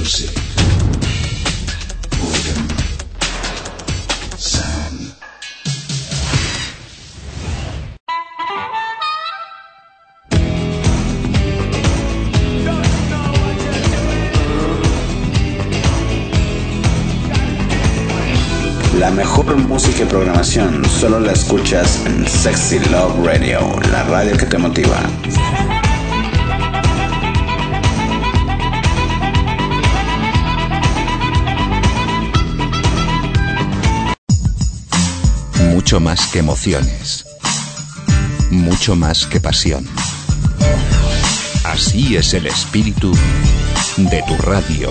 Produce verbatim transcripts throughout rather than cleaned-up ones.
music. Boredom. Sound. La mejor música y programación solo la escuchas en Sexy Love Radio, la radio que te motiva. Mucho más que emociones, mucho más que pasión. Así es el espíritu de tu radio.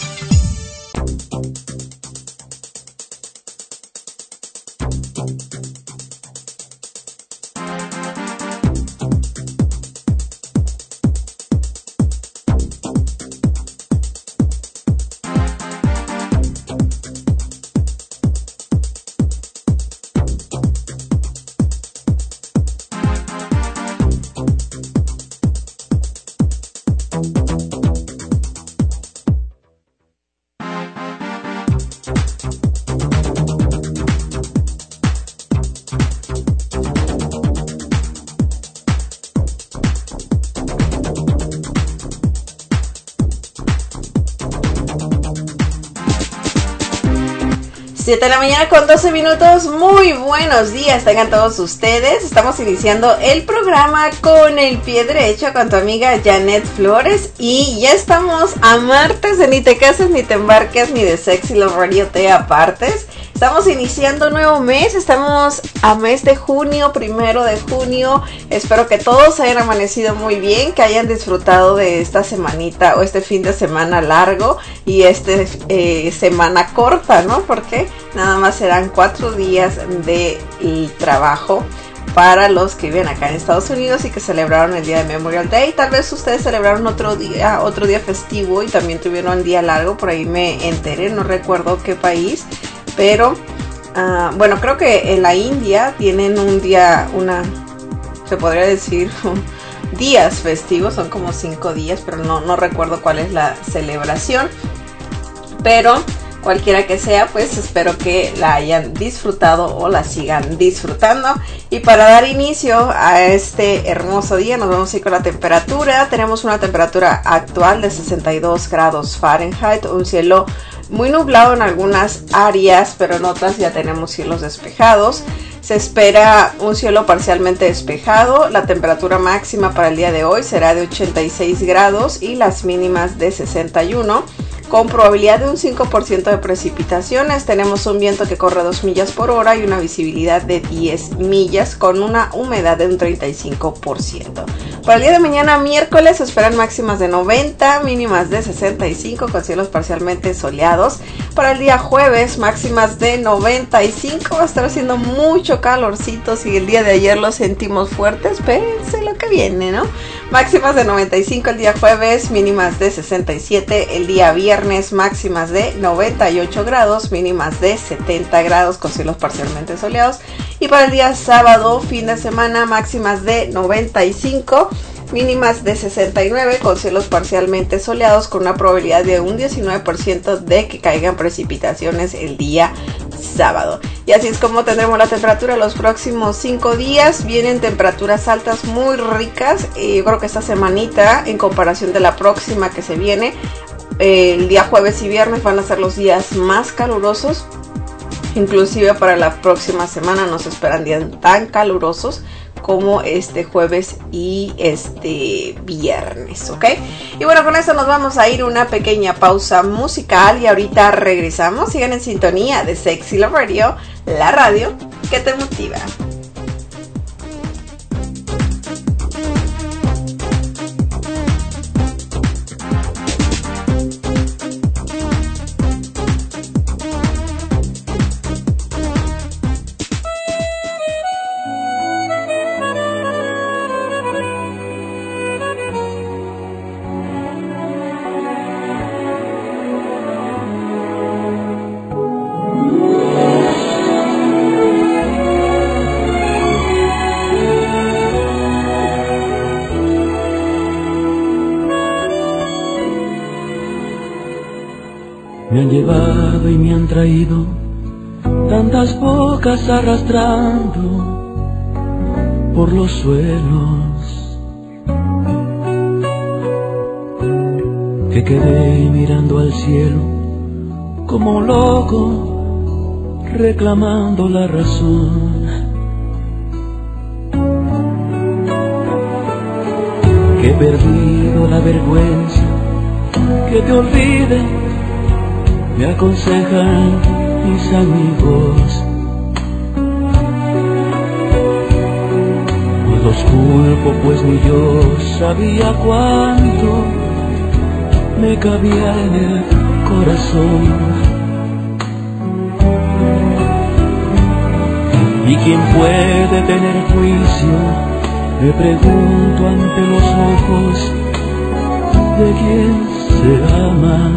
siete de la mañana con doce minutos, muy buenos días, tengan todos ustedes. Estamos iniciando el programa con el pie derecho con tu amiga Janet Flores. Y ya estamos a martes de Ni te cases, ni te embarques, ni de Sexy Love Radio te apartes. Estamos iniciando nuevo mes, estamos a mes de junio, primero de junio. Espero que todos hayan amanecido muy bien, que hayan disfrutado de esta semanita o este fin de semana largo y este eh, semana corta, ¿no? Porque nada más serán cuatro días de trabajo para los que viven acá en Estados Unidos y que celebraron el día de Memorial Day. Tal vez ustedes celebraron otro día, otro día festivo y también tuvieron un día largo, por ahí me enteré, no recuerdo qué país. Pero, uh, bueno, creo que en la India tienen un día, una, se podría decir, días festivos, son como cinco días, pero no, no recuerdo cuál es la celebración. Pero, cualquiera que sea, pues espero que la hayan disfrutado o la sigan disfrutando. Y para dar inicio a este hermoso día, nos vamos a ir con la temperatura. Tenemos una temperatura actual de sesenta y dos grados Fahrenheit, un cielo muy nublado en algunas áreas, pero en otras ya tenemos cielos despejados. Se espera un cielo parcialmente despejado. La temperatura máxima para el día de hoy será de ochenta y seis grados y las mínimas de sesenta y uno. Con probabilidad de un cinco por ciento de precipitaciones. Tenemos un viento que corre dos millas por hora y una visibilidad de diez millas con una humedad de un treinta y cinco por ciento. Para el día de mañana, miércoles, se esperan máximas de noventa, mínimas de sesenta y cinco con cielos parcialmente soleados. Para el día jueves, máximas de noventa y cinco. Va a estar haciendo mucho calorcito. Si el día de ayer lo sentimos fuerte, espérense lo que viene, ¿no? Máximas de noventa y cinco el día jueves, mínimas de sesenta y siete el día viernes, máximas de noventa y ocho grados, mínimas de setenta grados con cielos parcialmente soleados. Y para el día sábado, fin de semana, máximas de noventa y cinco, mínimas de sesenta y nueve con cielos parcialmente soleados con una probabilidad de un diecinueve por ciento de que caigan precipitaciones el día sábado. Y así es como tendremos la temperatura los próximos cinco días. Vienen temperaturas altas muy ricas. Eh, yo creo que esta semanita, en comparación de la próxima que se viene, eh, el día jueves y viernes van a ser los días más calurosos. Inclusive para la próxima semana nos esperan días tan calurosos como este jueves y este viernes, ¿ok? Y bueno, con eso nos vamos a ir a una pequeña pausa musical y ahorita regresamos. Sigan en sintonía de Sexy Love Radio, la radio que te motiva. Me han llevado y me han traído tantas bocas arrastrando por los suelos, que quedé mirando al cielo como un loco reclamando la razón. Que he perdido la vergüenza, que te olvide, me aconsejan mis amigos. No los culpo, pues ni yo sabía cuánto me cabía en el corazón. ¿Y quién puede tener juicio? Me pregunto ante los ojos de quien se ama.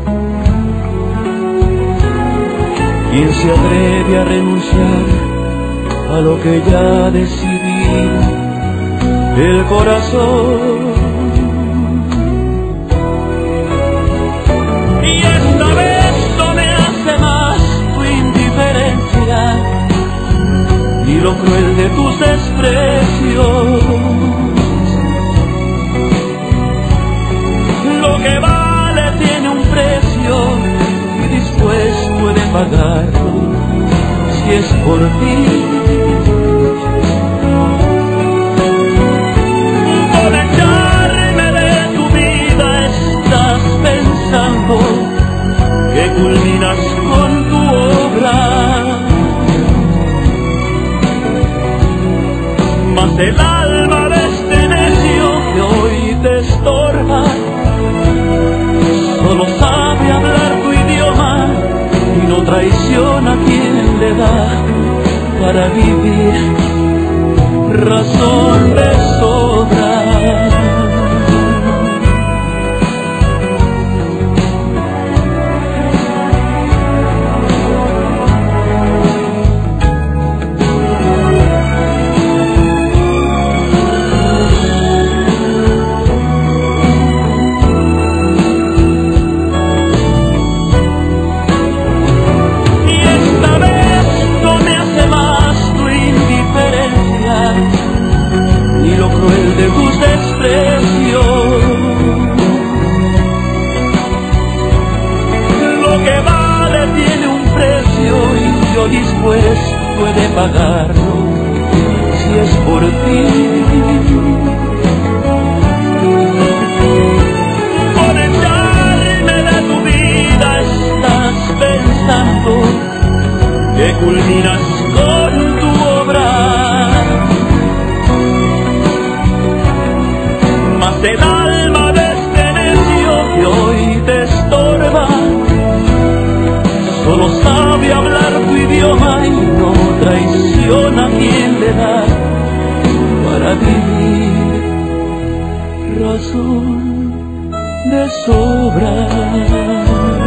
¿Quién se atreve a renunciar a lo que ya decidí? El corazón. Y esta vez no me hace más tu indiferencia ni lo cruel de tus desprecios. Lo que vale tiene un precio y dispuesto he de pagarlo si es por ti. Por echarme de tu vida estás pensando que culminas con tu obra. Mas el alma de este necio que hoy te estorba solo sabe hablar tu idioma y no traiciona a quien le da para vivir razón de sobra. Dispuesto de pagarlo si es por ti. Por echarme de tu vida estás pensando que culminas con tu obra. Mas el alma de este necio que hoy te estorba solo sabe hablar tu idioma y no traiciona a quien le da para vivir razón de sobra.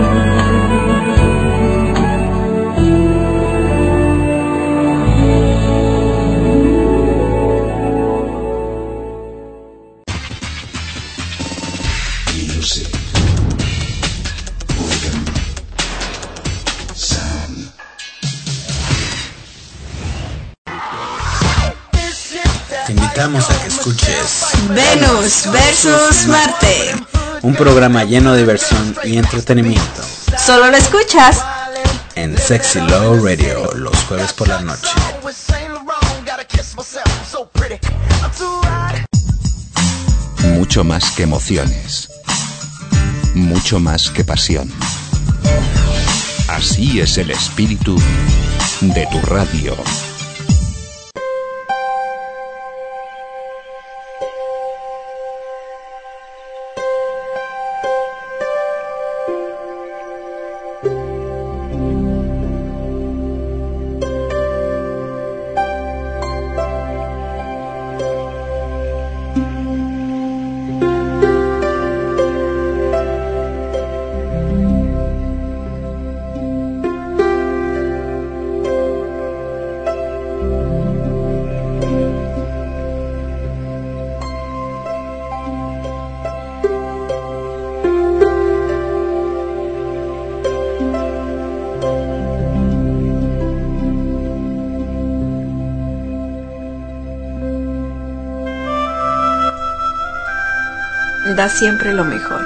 Te invitamos a que escuches Venus versus Marte, un programa lleno de diversión y entretenimiento. Solo lo escuchas en Sexy Love Radio los jueves por la noche. Mucho más que emociones, mucho más que pasión. Así es el espíritu de tu radio. Da siempre lo mejor.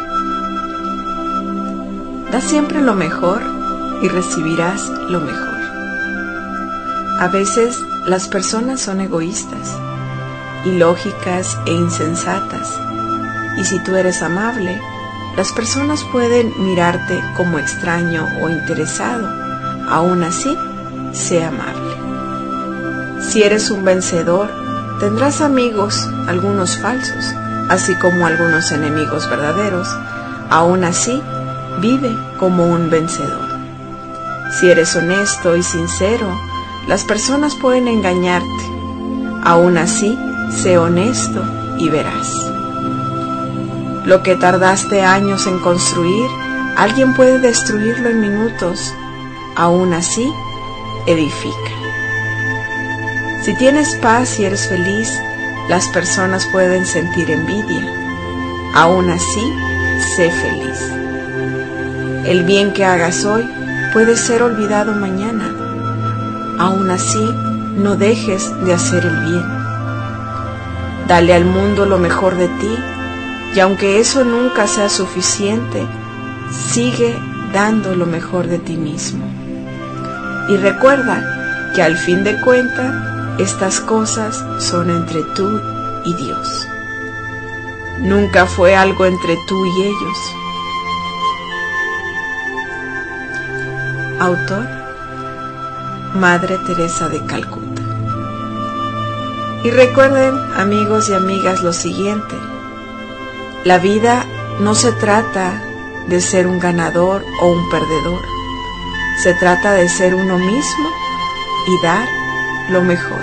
Da siempre lo mejor y recibirás lo mejor. A veces las personas son egoístas, ilógicas e insensatas, y si tú eres amable, las personas pueden mirarte como extraño o interesado. Aún así, sé amable. Si eres un vencedor, tendrás amigos, algunos falsos, así como algunos enemigos verdaderos. Aún así, vive como un vencedor. Si eres honesto y sincero, las personas pueden engañarte. Aún así, sé honesto y verás. Lo que tardaste años en construir, alguien puede destruirlo en minutos. Aún así, edifica. Si tienes paz y eres feliz, las personas pueden sentir envidia. Aún así, sé feliz. El bien que hagas hoy puede ser olvidado mañana. Aún así, no dejes de hacer el bien. Dale al mundo lo mejor de ti, y aunque eso nunca sea suficiente, sigue dando lo mejor de ti mismo. Y recuerda que al fin de cuentas, estas cosas son entre tú y Dios. Nunca fue algo entre tú y ellos. Autor: Madre Teresa de Calcuta. Y recuerden, amigos y amigas, lo siguiente: la vida no se trata de ser un ganador o un perdedor. Se trata de ser uno mismo y dar lo mejor.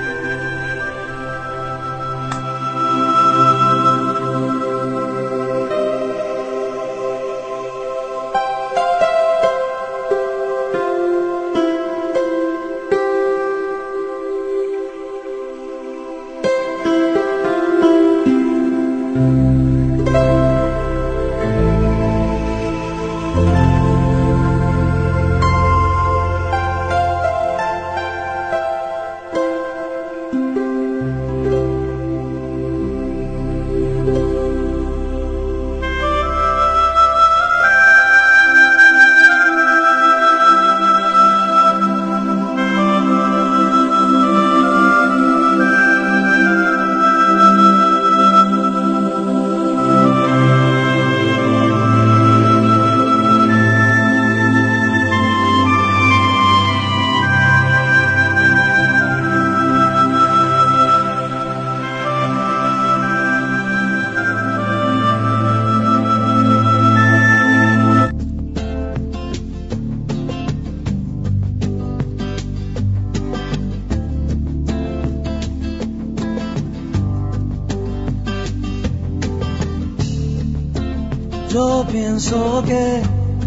Yo pienso que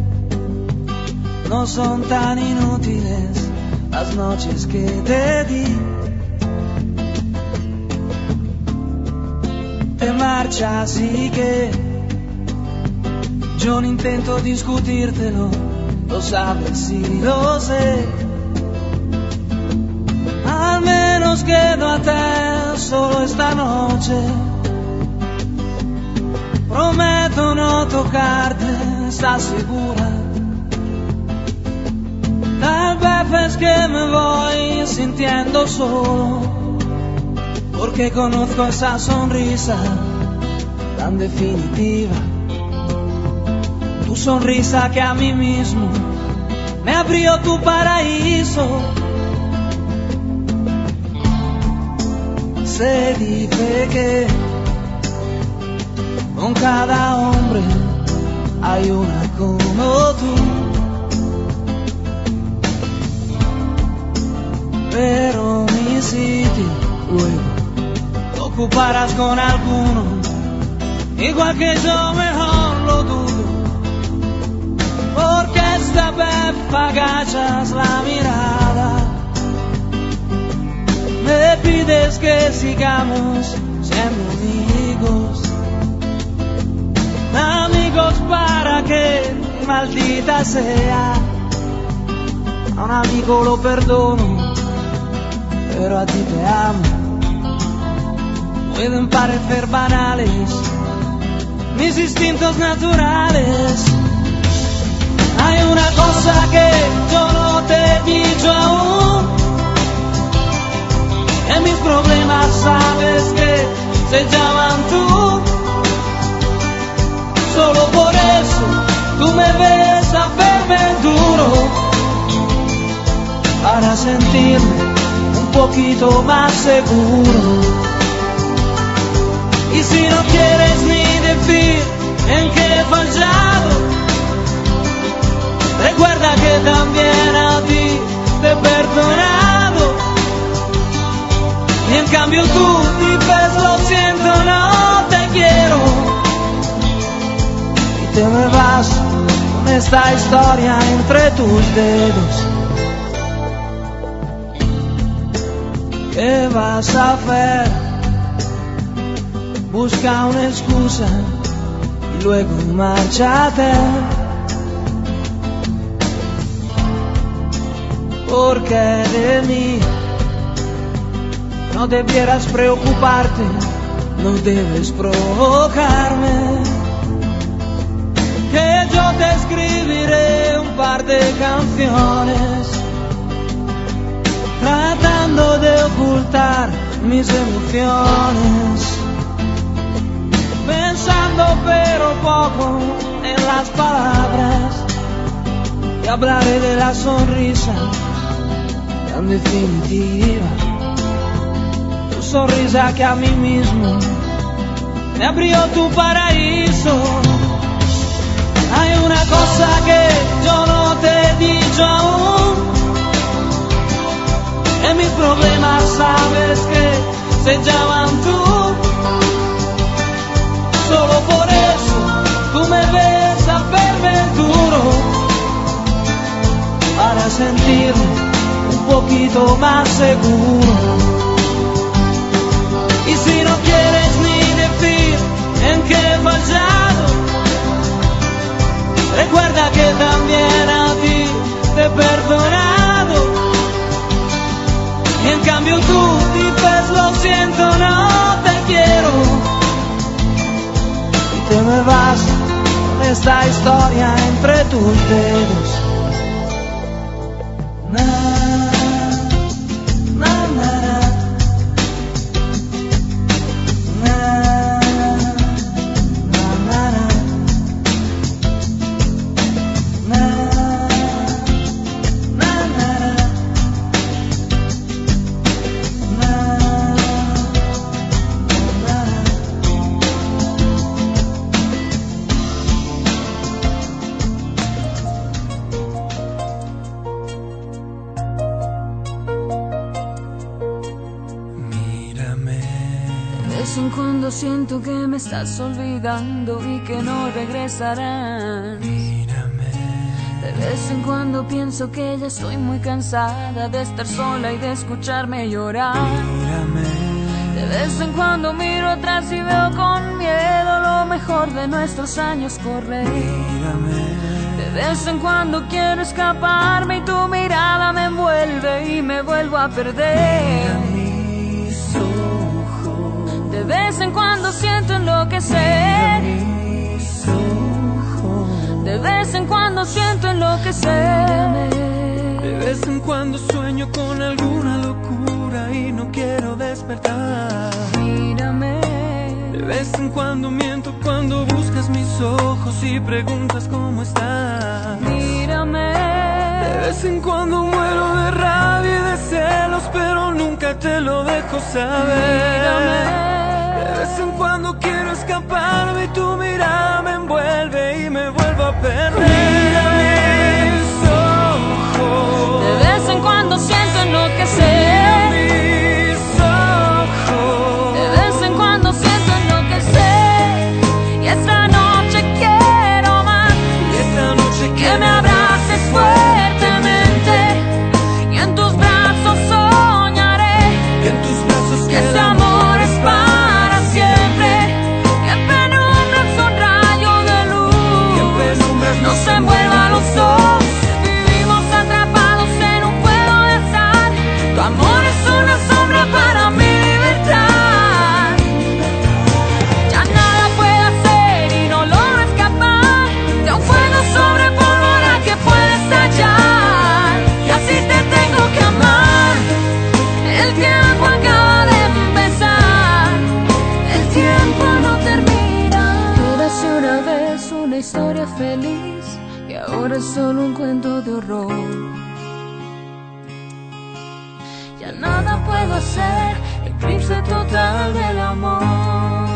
no son tan inútiles las noches que te di. Te marchas y que yo no intento discutírtelo, lo sabes y lo sé. Al menos quedo a te solo esta noche. Prometo no tocarte, ¿estás segura? Tal vez es que me voy sintiendo solo, porque conozco esa sonrisa tan definitiva. Tu sonrisa que a mí mismo me abrió tu paraíso. Se dice que con cada hombre hay una como tú, pero mi sitio luego lo ocuparás con alguno, igual que yo, mejor lo dudo, porque esta vez agachas la mirada, me pides que sigamos siendo amigos. Amigos para que, maldita sea, a un amigo lo perdono, pero a ti te amo. Pueden parecer banales mis instintos naturales. Hay una cosa que yo no te he dicho aún, que mis problemas sabes que se llaman tú. Solo por eso tú me ves hacerme duro, para sentirme un poquito más seguro. Y si no quieres ni decir en qué he fallado, recuerda que también a ti te he perdonado. Y en cambio tú dices lo siento, no te quiero, y te me vas con esta historia entre tus dedos. ¿Qué vas a hacer? Busca una excusa y luego márchate, porque de mí no debieras preocuparte, no debes provocarme, que yo te escribiré un par de canciones, tratando de ocultar mis emociones, pensando pero poco en las palabras, y hablaré de la sonrisa tan definitiva, tu sonrisa que a mí mismo me abrió tu paraíso. Hay una cosa que yo no te he dicho aún, que mis problemas sabes que se llaman tú. Solo por eso tú me ves hacerme duro, para sentirme un poquito más seguro. Y si no quieres ni decir en qué he fallado, recuerda que también a ti te he perdonado. Y en cambio tú dices lo siento, no te quiero, y te me vas con esta historia entre tus dedos. Na, na, na, na. Siento que me estás olvidando y que no regresarás. Mírame. De vez en cuando pienso que ya estoy muy cansada de estar sola y de escucharme llorar. Mírame. De vez en cuando miro atrás y veo con miedo lo mejor de nuestros años correr. Mírame. De vez en cuando quiero escaparme y tu mirada me envuelve y me vuelvo a perder. De vez en cuando siento enloquecer, de vez en cuando siento enloquecer. De vez en cuando sueño con alguna locura y no quiero despertar. Mírame. De vez en cuando miento cuando buscas mis ojos y preguntas cómo estás. Mírame. De vez en cuando muero de rabia y de celos, pero nunca te lo dejo saber. Mírame. De vez en cuando quiero escaparme y tu mirada me envuelve y me vuelvo a perder. Mira mis ojos. De vez en cuando siento enloquecer. Mis ojos. De vez en cuando siento enloquecer. Y esta noche quiero más. Y esta noche que me abraces fuertemente. Y en tus brazos soñaré. Y en tus brazos que este amor es para siempre, que en penumbra sonra una historia feliz y ahora es solo un cuento de horror. Ya nada puedo hacer, eclipse total del amor.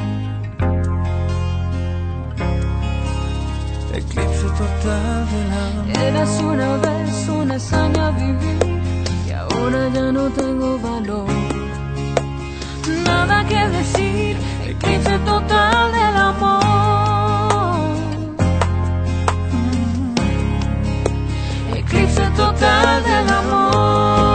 Eclipse total del amor. Eras una vez una hazaña vivir y ahora ya no tengo valor. Nada que decir, eclipse total del amor. Eclipse total del amor.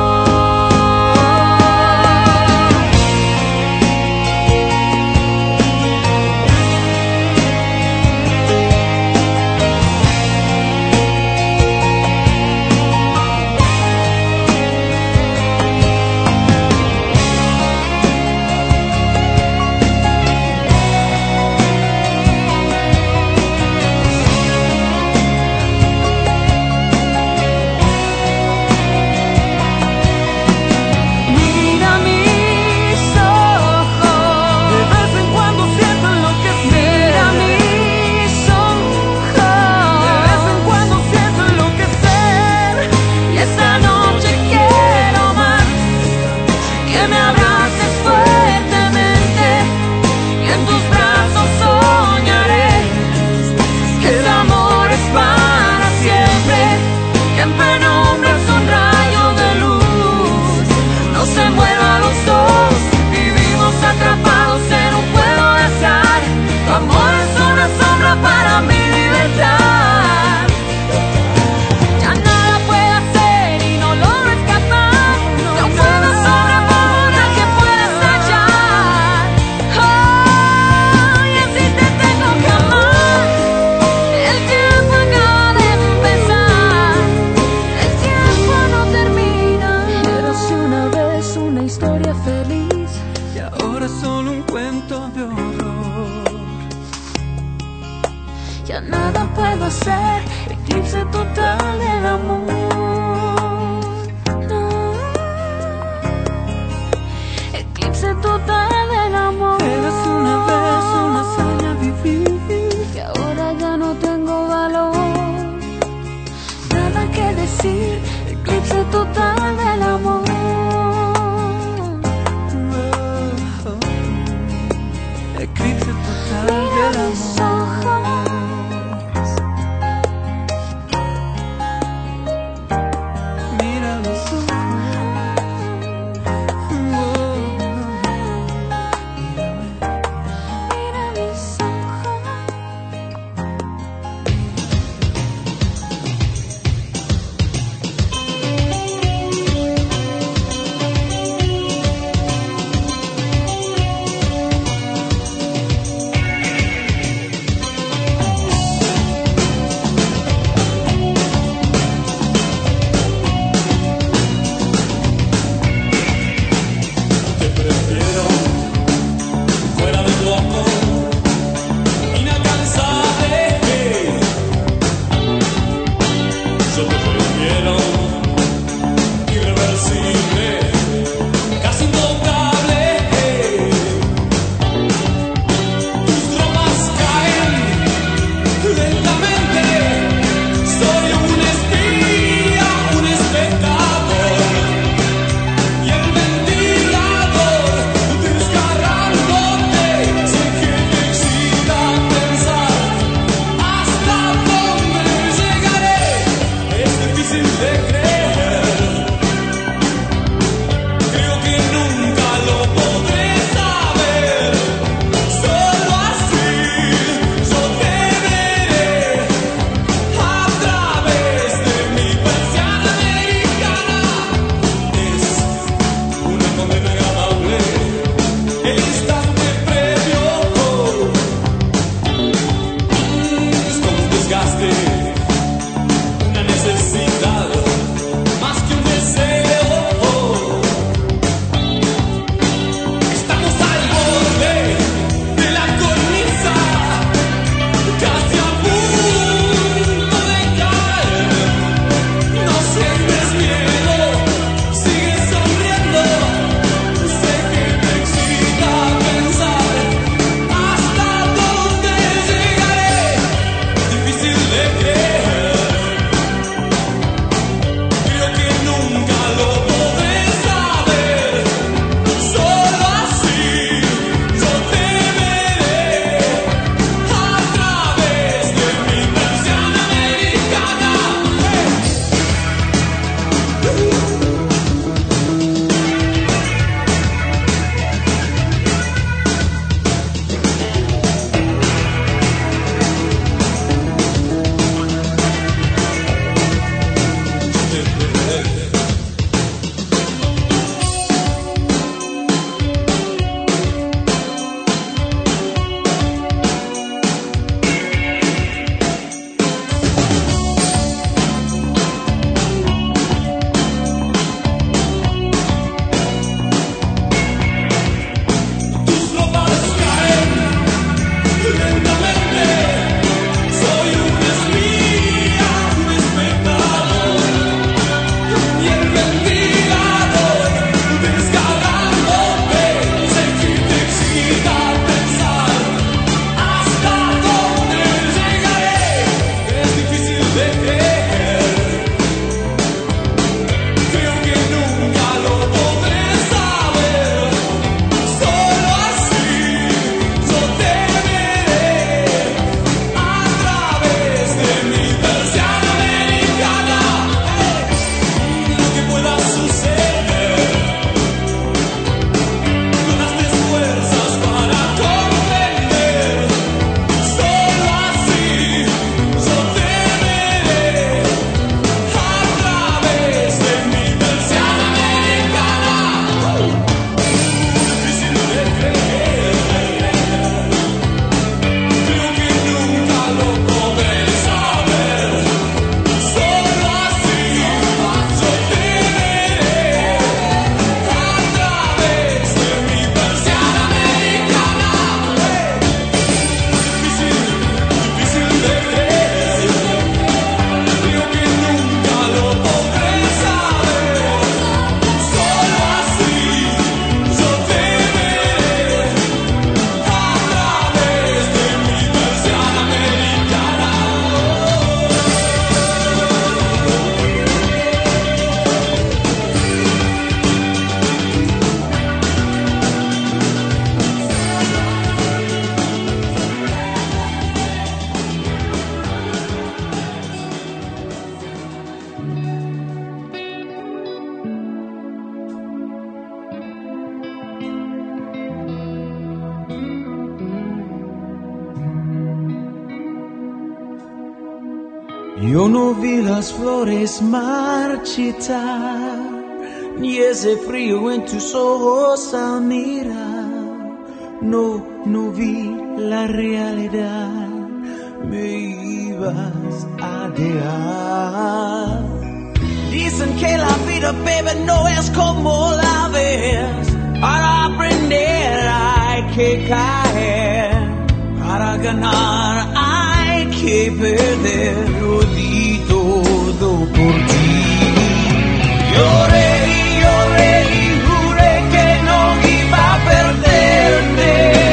Yo no vi las flores marchitar, ni ese frío en tus ojos al mirar. No, no vi la realidad, me ibas a dejar. Dicen que la vida, baby, no es como la ves. Para aprender hay que caer, para ganar hay que perder. Lo di todo por ti. Lloré y lloré y juré que no iba a perderte.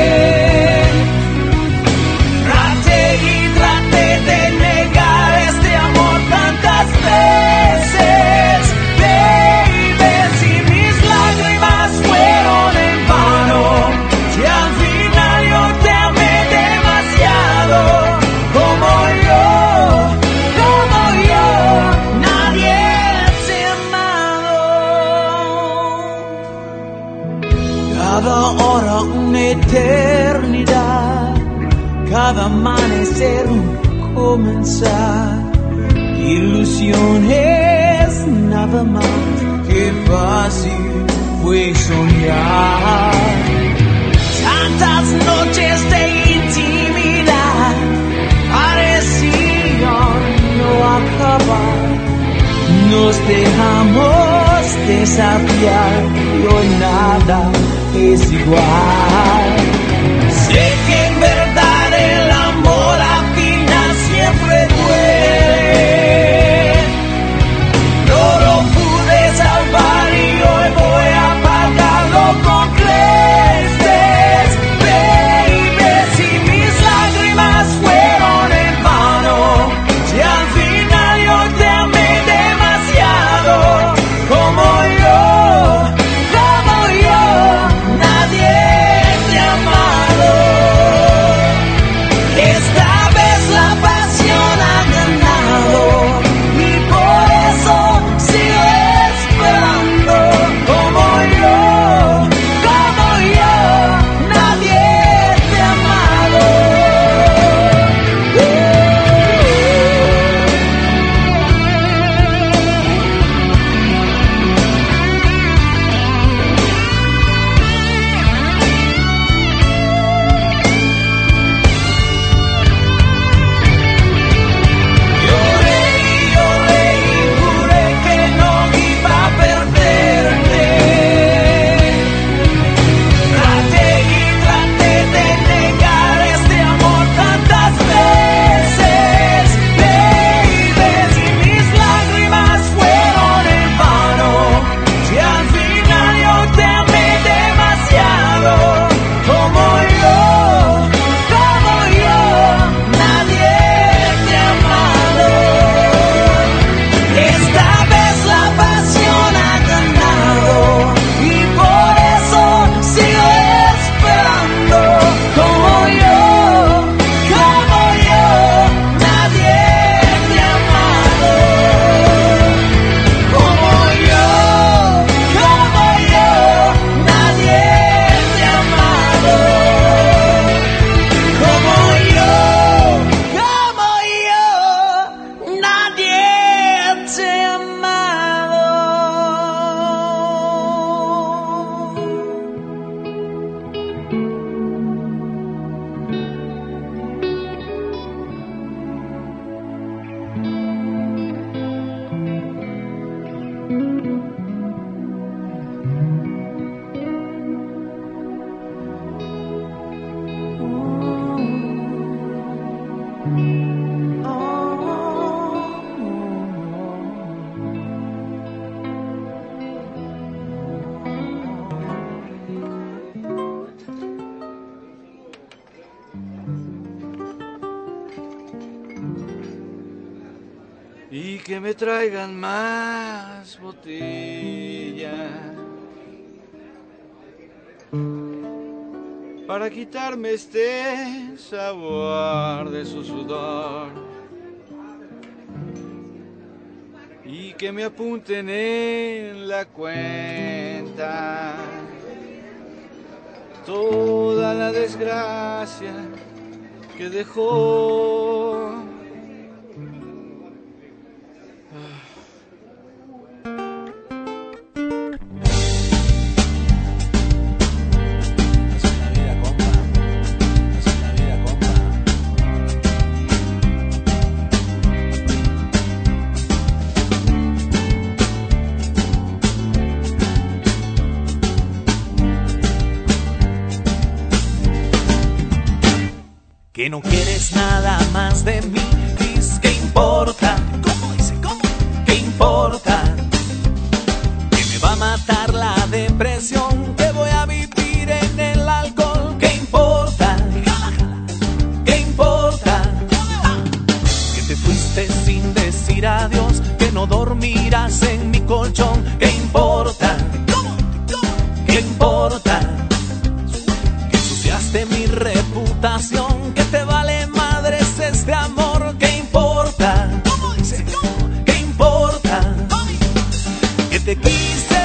Traté y traté de negar este amor tantas veces, baby, si mis lágrimas fueron en vano, si al final yo te amé demasiado, como yo, como yo, nadie te ha amado. Cada hora una eternidad, cada amanecer un comenzar. Ilusiones nada más, que fácil fue soñar. Tantas noches de intimidad parecían no acabar. Nos dejamos desafiar y hoy nada es igual. Sé que en verdad el amor al final siempre duele. No lo pude salvar y hoy voy a pagarlo con creces, baby, si mis lágrimas fueron en vano, si al final yo te amé demasiado, como yo, como yo, nadie te ha amado. Esta vez la pasión ha ganado y por eso sigo esperando, como yo, como yo, nadie te ha amado. Lloré y lloré y juré que no iba a perderte. Traté y traté de negar este amor tantas veces, baby, si mis lágrimas fueron en vano, si al final yo te amé demasiado, como yo, como yo, nadie te ha amado. Esta vez la pasión ha ganado y por eso sigo esperando, como yo, como yo, nadie te ha amado. Como yo, como yo, nadie te ha amado. Como yo, como yo, nadie te ha amado. Y que me traigan más botellas para quitarme este sabor de su sudor. Y que me apunten en la cuenta toda la desgracia que dejó. que no quieres nada más de mí. Dices, ¿qué importa? ¿Cómo dice? ¿Cómo? ¿Qué importa? Que me va a matar la depresión, que voy a vivir en el alcohol. ¿Qué importa? ¿Qué importa? Que te fuiste sin decir adiós, que no dormirás en mi colchón. ¿Qué importa? ¿Qué importa? Que ensuciaste mi reputación, que te vale madres este amor. ¿Qué importa? ¿Qué importa? Que te quise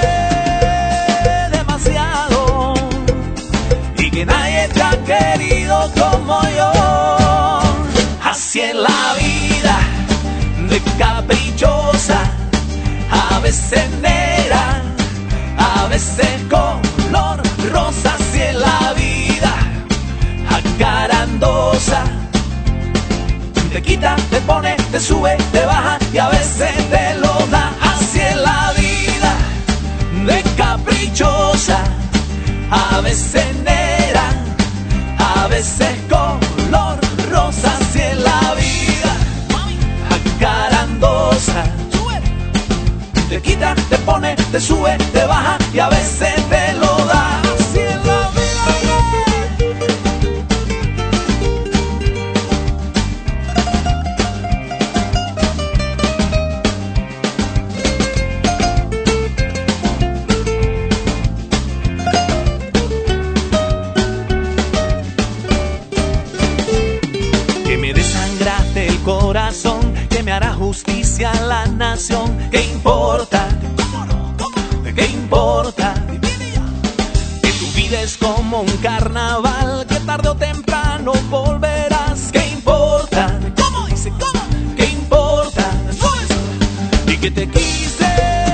demasiado y que nadie te ha querido como yo. Así en la vida, de caprichosa, a veces negra, a veces color rosa. Así en la vida, acarandosa, te quita, te pone, te sube, te baja y a veces te lo da. Así en la vida, de caprichosa, a veces negra, a veces color rosa. Así en la vida, acarandosa, te quita, te pone, te sube, te baja y a veces te lo da. Así en la vida. Que me desangraste el corazón, que me hará justicia a la nación. ¿Qué importa? ¿Qué importa? Que tu vida es como un carnaval, que tarde o temprano volverás. ¿Qué importa? ¿Cómo dice? ¿Cómo? ¿Qué importa? Y que te quise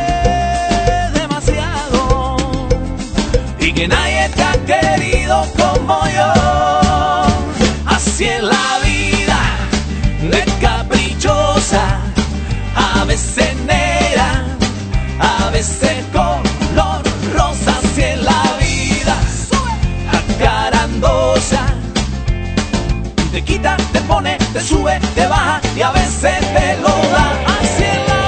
demasiado y que nadie te ha querido como yo. Así en la vida, de caprichosa, a veces negra, a veces color rosa. Así en la vida, acarandosa, te quita, te pone, te sube, te baja y a veces te lo da. Así en la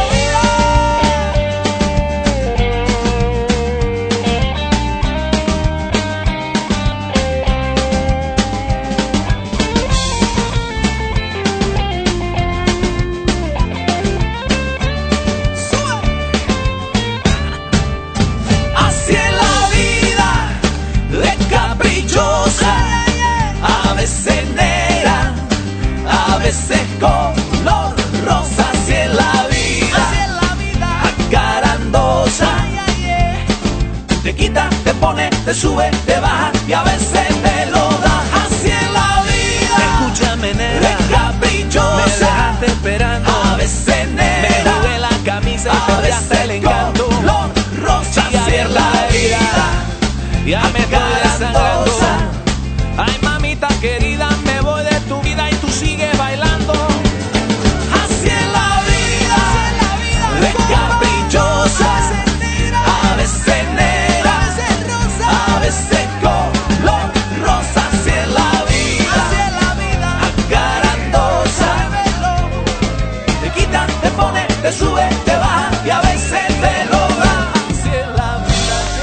a veces negra, a veces color rosa. Así en la vida, acarandosa, te quita, te pone, te sube, te baja y a veces te lo da. Así en la vida, escúchame negra, de caprichosa, me dejaste esperando, a veces negra, me jugué la camisa y perdiste el encanto. Color rosa. Así en la vida, ya me estoy desangrando. Ay, mamita querida, me voy de tu vida y tú sigues bailando. Así en la vida, de caprichosa, a veces negra, a veces color rosa. Así en la vida, acarandosa, te quita, te pone, te sube, te baja y a veces te lo da. Así en la vida.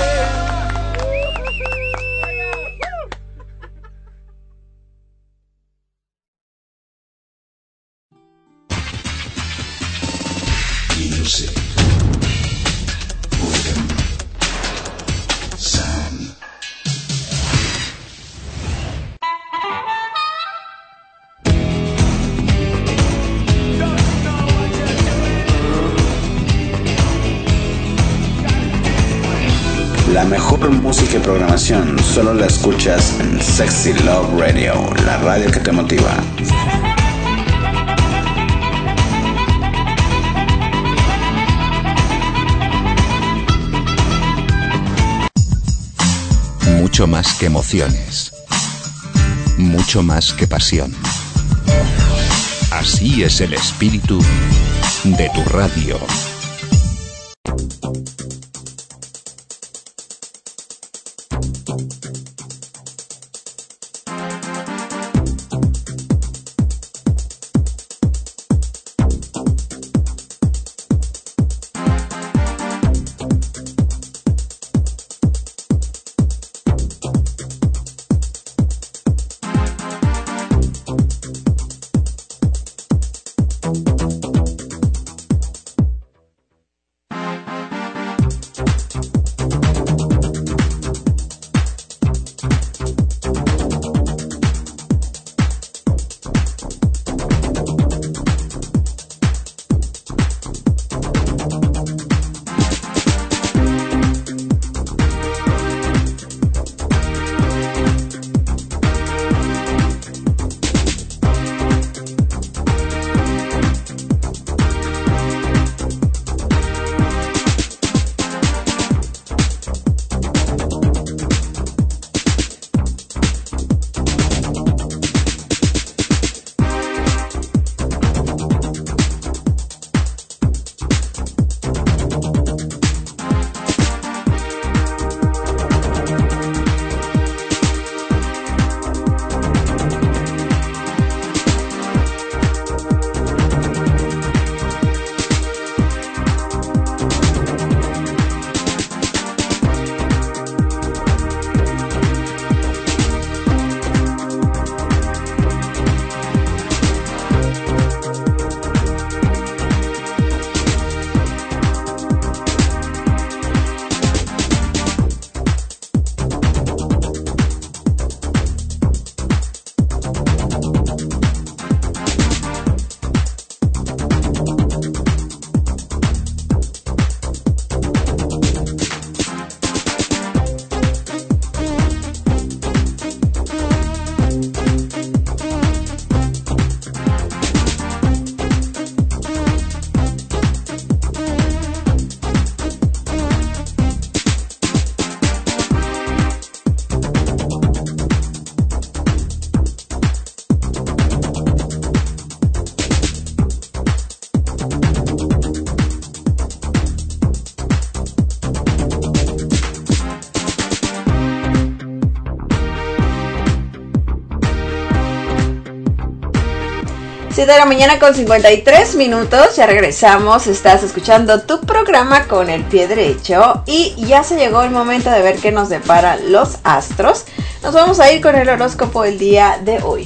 Music. Rhythm. Sound. La mejor música y programación solo la escuchas en Sexy Love Radio, la radio que te motiva. Mucho más que emociones. Mucho más que pasión. Así es el espíritu de tu radio. siete de la mañana con cincuenta y tres minutos, ya regresamos, estás escuchando tu programa con el pie derecho y ya se llegó el momento de ver qué nos deparan los astros. Nos vamos a ir con el horóscopo del día de hoy.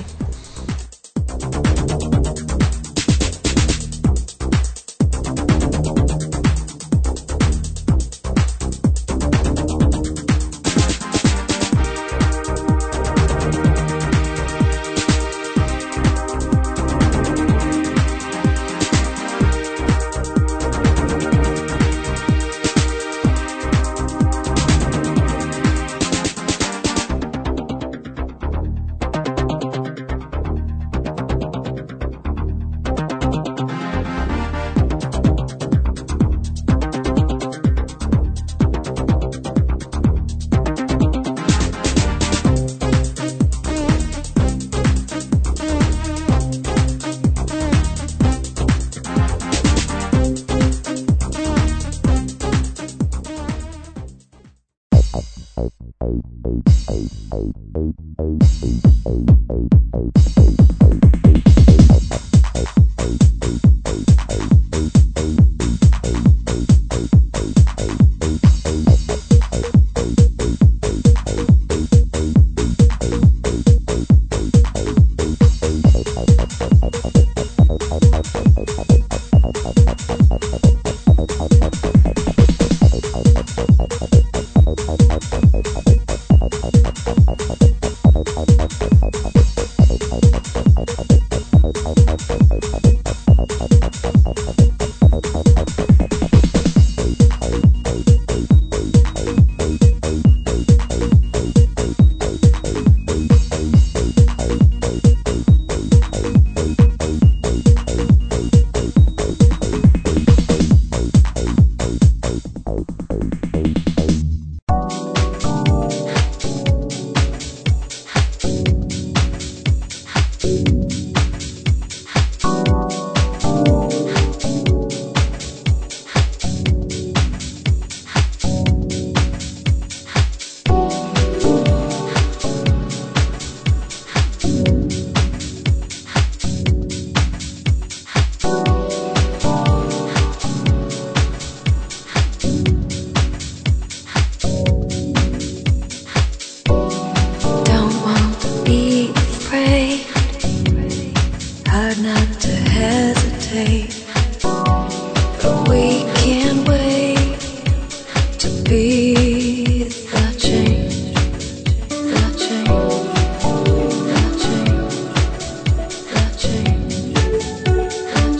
Hard not to hesitate. hesitate, but we can't wait to be the change, the change, the change, the change, the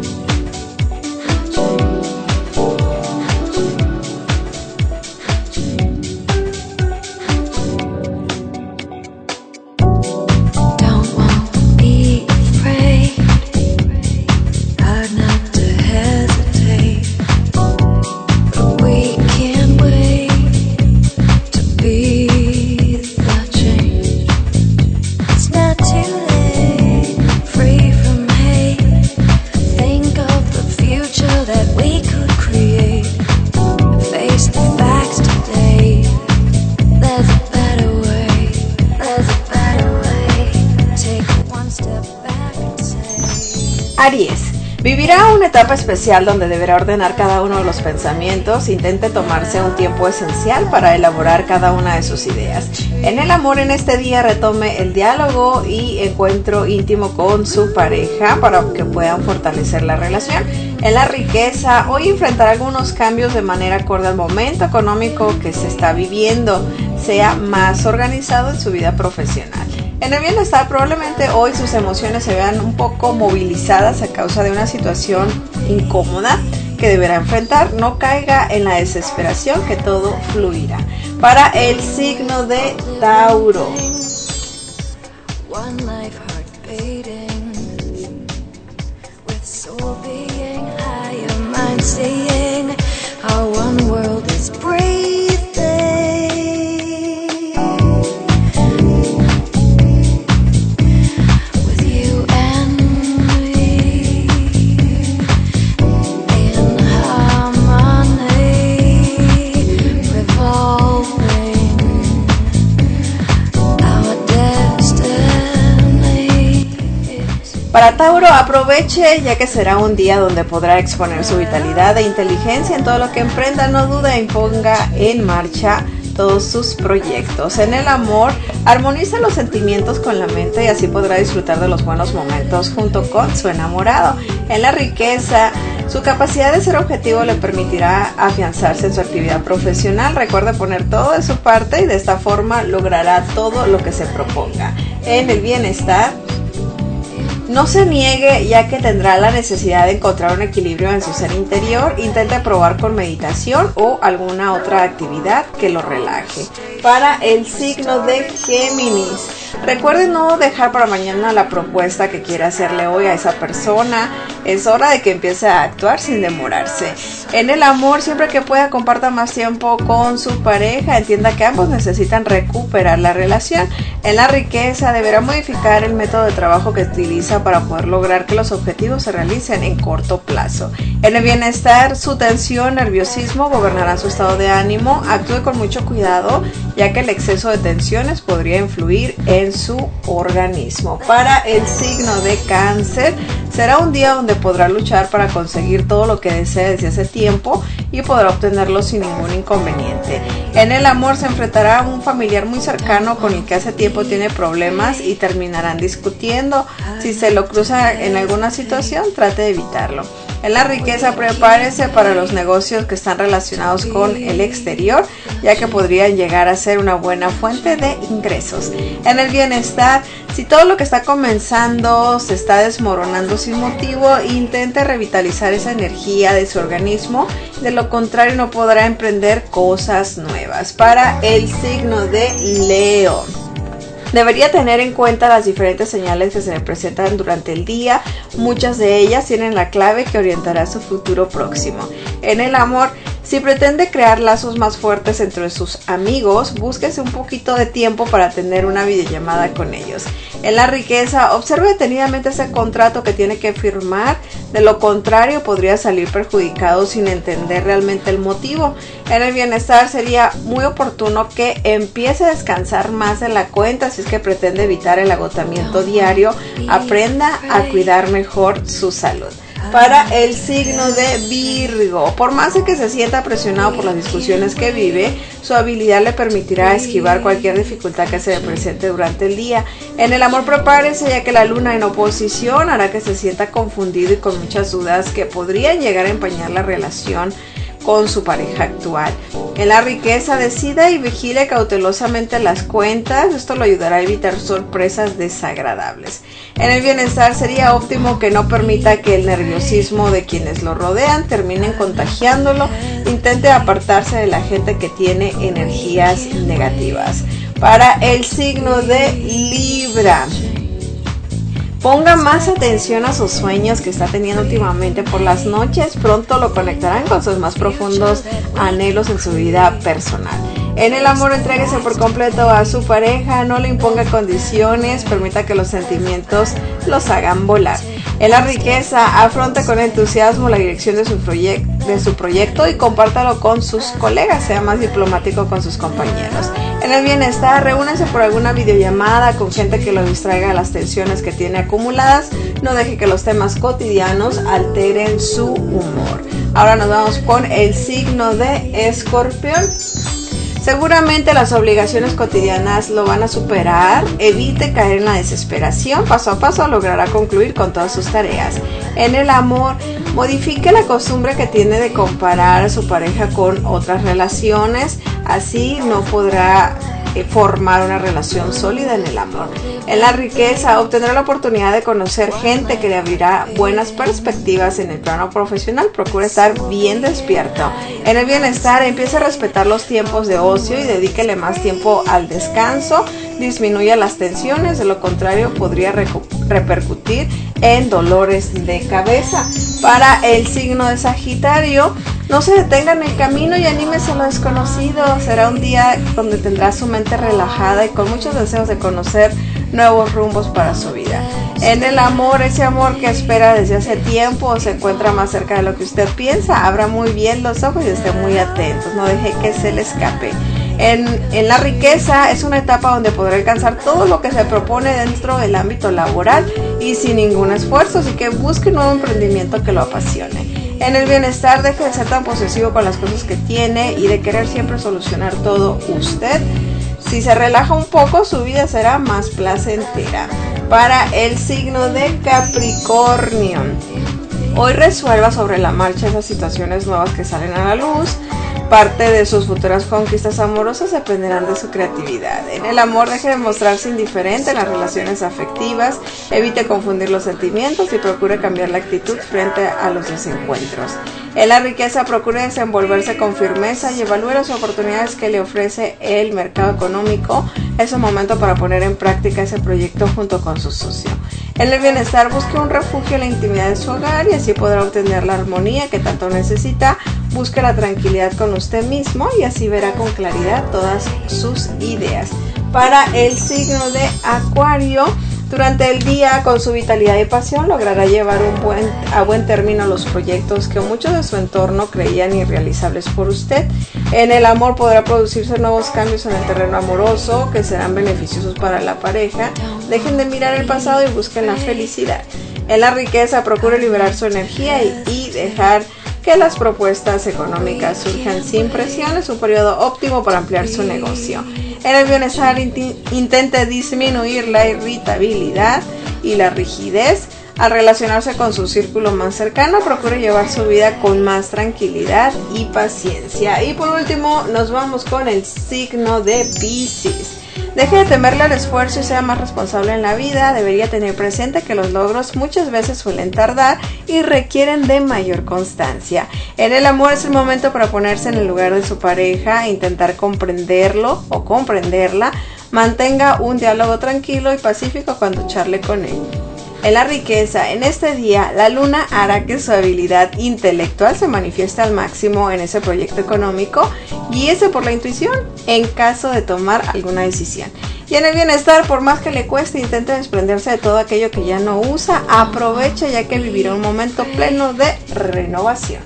Don't want to be afraid, hard not to hesitate, but we can't wait to be the change. It's not too late, free from hate. Think of the future that we could create. Face the facts today. There's a better way. There's a better way. Take one step back and say. Aries. Vivirá una etapa especial donde deberá ordenar cada uno de los pensamientos, intente tomarse un tiempo esencial para elaborar cada una de sus ideas. En el amor, en este día retome el diálogo y encuentro íntimo con su pareja para que puedan fortalecer la relación. En la riqueza, hoy enfrentará algunos cambios de manera acorde al momento económico que se está viviendo, sea más organizado en su vida profesional. En el bienestar, probablemente hoy sus emociones se vean un poco movilizadas a causa de una situación incómoda que deberá enfrentar. No caiga en la desesperación, que todo fluirá. Para el signo de Tauro. One life heart beating, with soul being higher, mind seeing, our one world is breathing. With you and me in harmony, revolving our destiny. Para Tauro, aproveche ya que será un día donde podrá exponer su vitalidad e inteligencia en todo lo que emprenda. No dude e imponga en marcha todos sus proyectos. En el amor, armonice los sentimientos con la mente y así podrá disfrutar de los buenos momentos junto con su enamorado. En la riqueza, su capacidad de ser objetivo le permitirá afianzarse en su actividad profesional. Recuerde poner todo de su parte y de esta forma logrará todo lo que se proponga. En el bienestar, no se niegue, ya que tendrá la necesidad de encontrar un equilibrio en su ser interior. Intente probar con meditación o alguna otra actividad que lo relaje. Para el signo de Géminis, recuerde no dejar para mañana la propuesta que quiera hacerle hoy a esa persona. Es hora de que empiece a actuar sin demorarse. En el amor, siempre que pueda, comparta más tiempo con su pareja. Entienda que ambos necesitan recuperar la relación. En la riqueza, deberá modificar el método de trabajo que utiliza para poder lograr que los objetivos se realicen en corto plazo. En el bienestar, su tensión, nerviosismo gobernarán su estado de ánimo. Actúe con mucho cuidado, ya que el exceso de tensiones podría influir en su organismo. Para el signo de Cáncer, será un día donde podrá luchar para conseguir todo lo que desee desde hace tiempo y podrá obtenerlo sin ningún inconveniente. En el amor, se enfrentará a un familiar muy cercano con el que hace tiempo tiene problemas y terminarán discutiendo. Si se lo cruza en alguna situación, trate de evitarlo. En la riqueza, prepárese para los negocios que están relacionados con el exterior, ya que podrían llegar a ser una buena fuente de ingresos. En el bienestar, si todo lo que está comenzando se está desmoronando sin motivo, intente revitalizar esa energía de su organismo. De lo contrario, no podrá emprender cosas nuevas. Para el signo de Leo, debería tener en cuenta las diferentes señales que se le presentan durante el día. Muchas de ellas tienen la clave que orientará su futuro próximo. En el amor, si pretende crear lazos más fuertes entre sus amigos, búsquese un poquito de tiempo para tener una videollamada con ellos. En la riqueza, observe detenidamente ese contrato que tiene que firmar. De lo contrario, podría salir perjudicado sin entender realmente el motivo. En el bienestar, sería muy oportuno que empiece a descansar más de la cuenta si es que pretende evitar el agotamiento diario. Aprenda a cuidar mejor su salud. Para el signo de Virgo, por más de que se sienta presionado por las discusiones que vive, su habilidad le permitirá esquivar cualquier dificultad que se le presente durante el día. En el amor, prepárese, ya que la luna en oposición hará que se sienta confundido y con muchas dudas que podrían llegar a empañar la relación con su pareja actual. En la riqueza, decida y vigile cautelosamente las cuentas, esto lo ayudará a evitar sorpresas desagradables. En el bienestar, sería óptimo que no permita que el nerviosismo de quienes lo rodean terminen contagiándolo. Intente apartarse de la gente que tiene energías negativas. Para el signo de Libra, ponga más atención a sus sueños que está teniendo últimamente por las noches. Pronto lo conectarán con sus más profundos anhelos en su vida personal. En el amor, entréguese por completo a su pareja, no le imponga condiciones, permita que los sentimientos los hagan volar. En la riqueza, afronte con entusiasmo la dirección de su, proyec- de su proyecto y compártalo con sus colegas, sea más diplomático con sus compañeros. En el bienestar, reúnase por alguna videollamada con gente que lo distraiga de las tensiones que tiene acumuladas. No deje que los temas cotidianos alteren su humor. Ahora nos vamos con el signo de Escorpión. Seguramente las obligaciones cotidianas lo van a superar. Evite caer en la desesperación. Paso a paso logrará concluir con todas sus tareas. En el amor, modifique la costumbre que tiene de comparar a su pareja con otras relaciones. Así no podrá eh, formar una relación sólida en el amor. En la riqueza, obtendrá la oportunidad de conocer gente que le abrirá buenas perspectivas en el plano profesional. Procure estar bien despierto. En el bienestar, empiece a respetar los tiempos de ocio y dedíquele más tiempo al descanso. Disminuya las tensiones, de lo contrario podría recu- repercutir en dolores de cabeza. Para el signo de Sagitario, no se detenga en el camino y anímese a lo desconocido. Será un día donde tendrá su mente relajada y con muchos deseos de conocer nuevos rumbos para su vida. En el amor, ese amor que espera desde hace tiempo se encuentra más cerca de lo que usted piensa. Abra muy bien los ojos y esté muy atento, no deje que se le escape. En, en la riqueza, es una etapa donde podrá alcanzar todo lo que se propone dentro del ámbito laboral y sin ningún esfuerzo, así que busque un nuevo emprendimiento que lo apasione. En el bienestar, deje de ser tan posesivo con las cosas que tiene y de querer siempre solucionar todo usted. Si se relaja un poco, su vida será más placentera. Para el signo de Capricornio, hoy resuelva sobre la marcha esas situaciones nuevas que salen a la luz. Parte de sus futuras conquistas amorosas dependerán de su creatividad. En el amor, deje de mostrarse indiferente en las relaciones afectivas, evite confundir los sentimientos y procure cambiar la actitud frente a los desencuentros. En la riqueza, procure desenvolverse con firmeza y evalúe las oportunidades que le ofrece el mercado económico. Es un momento para poner en práctica ese proyecto junto con su socio. En el bienestar, busque un refugio en la intimidad de su hogar y así podrá obtener la armonía que tanto necesita. Busque la tranquilidad con usted mismo y así verá con claridad todas sus ideas. Para el signo de Acuario, durante el día, con su vitalidad y pasión, logrará llevar un buen, a buen término los proyectos que muchos de su entorno creían irrealizables por usted. En el amor, podrá producirse nuevos cambios en el terreno amoroso que serán beneficiosos para la pareja. Dejen de mirar el pasado y busquen la felicidad. En la riqueza, procure liberar su energía y, y dejar que las propuestas económicas surjan sin presión. Es un periodo óptimo para ampliar su negocio. En el bienestar, int- intente disminuir la irritabilidad y la rigidez. Al relacionarse con su círculo más cercano, procure llevar su vida con más tranquilidad y paciencia. Y por último, nos vamos con el signo de Piscis. Deje de temerle al esfuerzo y sea más responsable en la vida. Debería tener presente que los logros muchas veces suelen tardar y requieren de mayor constancia. En el amor, es el momento para ponerse en el lugar de su pareja e intentar comprenderlo o comprenderla. Mantenga un diálogo tranquilo y pacífico cuando charle con él. En la riqueza, en este día, la luna hará que su habilidad intelectual se manifieste al máximo en ese proyecto económico. Guíese por la intuición en caso de tomar alguna decisión. Y en el bienestar, por más que le cueste, intente desprenderse de todo aquello que ya no usa. Aproveche, ya que vivirá un momento pleno de renovación.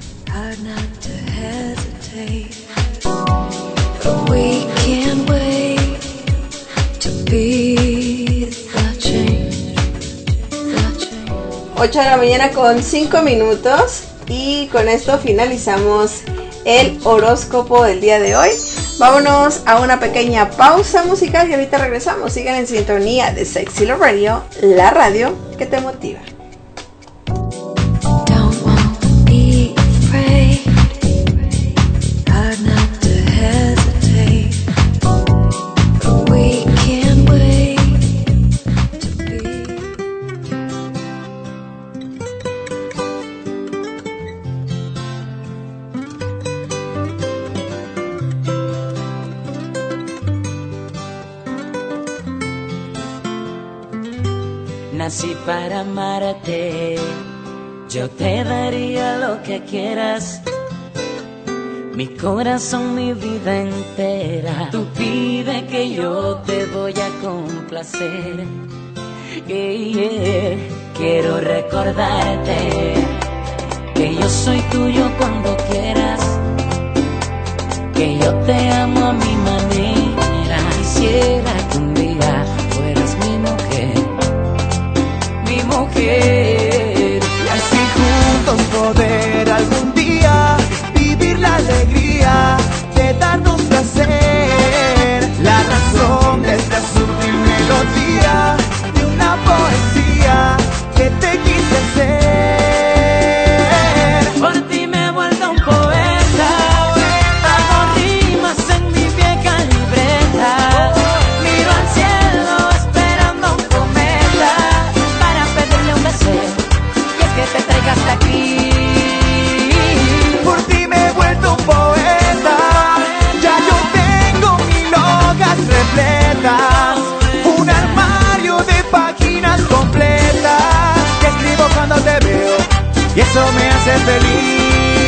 ocho de la mañana con cinco minutos. Y con esto finalizamos el horóscopo del día de hoy. Vámonos a una pequeña pausa musical y ahorita regresamos. Sigan en sintonía de Sexy Love Radio, la radio que te motiva. Nací para amarte, yo te daría lo que quieras, mi corazón, mi vida entera. Tú pide que yo te voy a complacer. Yeah, yeah. Quiero recordarte que yo soy tuyo cuando quieras, que yo te amo a mi manera. Quisiera que un día fueras mi mujer, mi mujer. Y así juntos poder algún día vivir la alegría de darnos placer. La razón de esta sutil melodía de una poesía que te quise ser. Por ti me he vuelto un poeta, hago rimas en mi vieja libreta. Miro al cielo esperando un cometa para pedirle un deseo, y es que te traiga hasta aquí. Por ti me he vuelto un poeta, ya yo tengo mil hojas repletas, un armario de páginas completas que escribo cuando te veo y eso me hace feliz.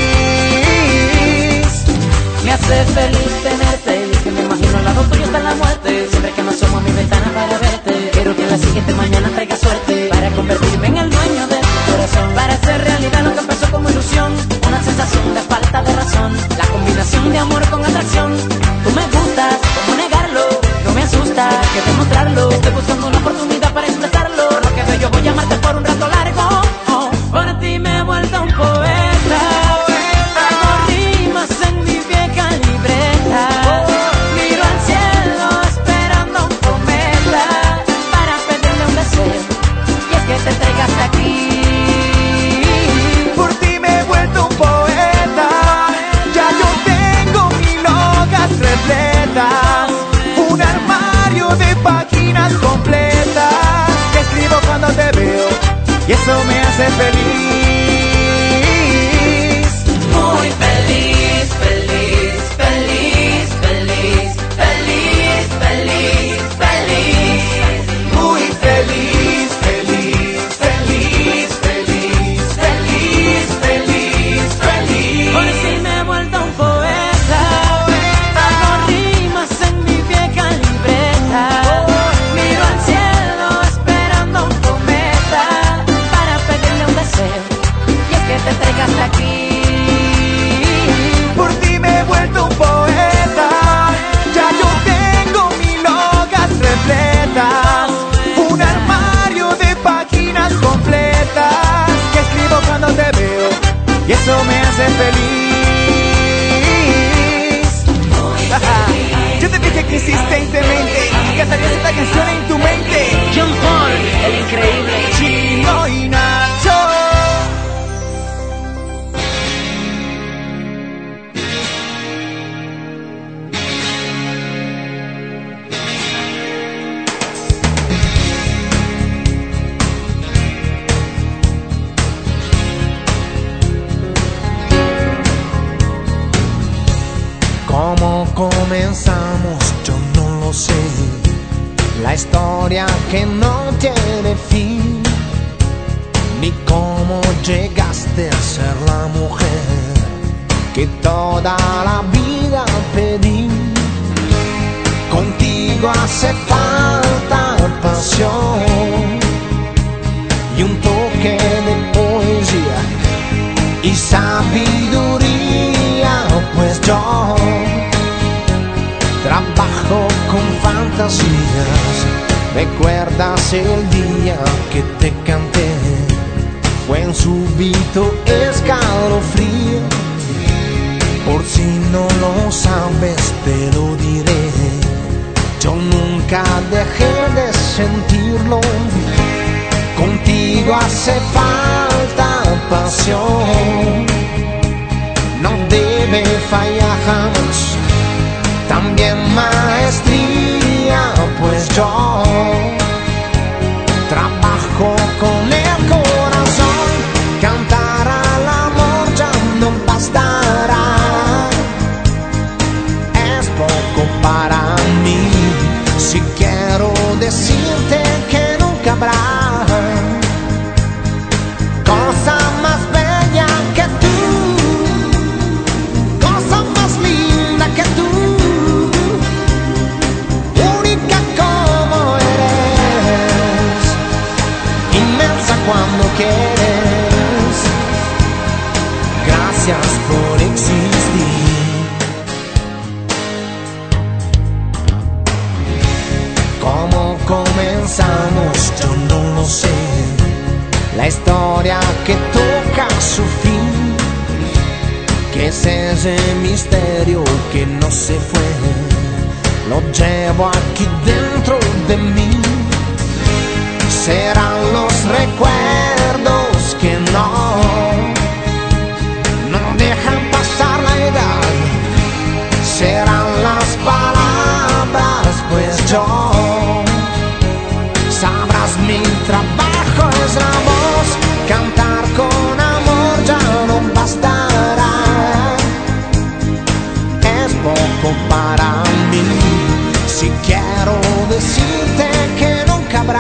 Me hace feliz tenerte, y es que me imagino al lado tuyo hasta la muerte. Siempre que me asomo a mi ventana para verte, quiero que la siguiente mañana traiga suerte para convertirme en el dueño de tu corazón, para hacer realidad lo que empezó como ilusión, una sensación de falta de razón, la combinación de amor con atracción. Tú me gustas, ¿cómo negarlo? No me asusta, hay que demostrarlo. Estoy buscando una oportunidad para expresarlo. Por lo que veo yo voy a amarte por un rato largo. Oh, por ti me he vuelto un poeta, hago rimas en mi vieja libreta. Miro al cielo esperando un cometa para pedirle un deseo, y es que te traiga hasta aquí. Por ti me he vuelto un poeta, ya yo tengo mil hojas repletas, un armario de páginas completas que escribo cuando te veo y eso me hace feliz. Muy feliz, feliz, feliz, feliz, feliz, feliz, feliz. Muy feliz, feliz, feliz, feliz, feliz, feliz, feliz. Por si me he vuelto un poeta, hago rimas en mi vieja libreta. Miro al cielo esperando un cometa para pedirle un deseo, y es que te traiga hasta aquí. Por ti me he vuelto un poeta, ya yo tengo mil hojas repletas, un armario de páginas completas que escribo cuando te veo y eso me hace feliz. Yo te dije que insistentemente cantarías esta canción en tu mente. John Paul, el increíble Chino y Nacho. ¿Cómo comenzamos? Yo no lo sé. La historia que no tiene fin, ni cómo llegaste a ser la mujer que toda la vida pedí. Contigo hace falta pasión y un toque de poesía y sabiduría, pues yo trabajo con fantasías. ¿Recuerdas el día que te canté fue un súbito escalofrío. Por si no lo sabes te lo diré, yo nunca dejé de sentirlo. Contigo hace falta pasión, no debe fallar jamás. También maestría, pues yo trabajo con el corazón. Cantar al amor ya no bastará, es poco para mí. Si quiero decirte que nunca habrá cosa más bella que tú, cosa más linda que tú, única como eres, inmensa cuando quieres. Gracias por existir. ¿Cómo comenzamos? Yo no lo sé. La historia que toca su fin, que es ese misterio que no se fue, lo llevo aquí dentro de mí. Serán los recuerdos que no, no dejan pasar la edad. Serán las palabras, pues yo, sabrás mi trabajo es la voz. Cantar con amor ya no bastará, es poco para mí. Si quiero decirte que nunca habrá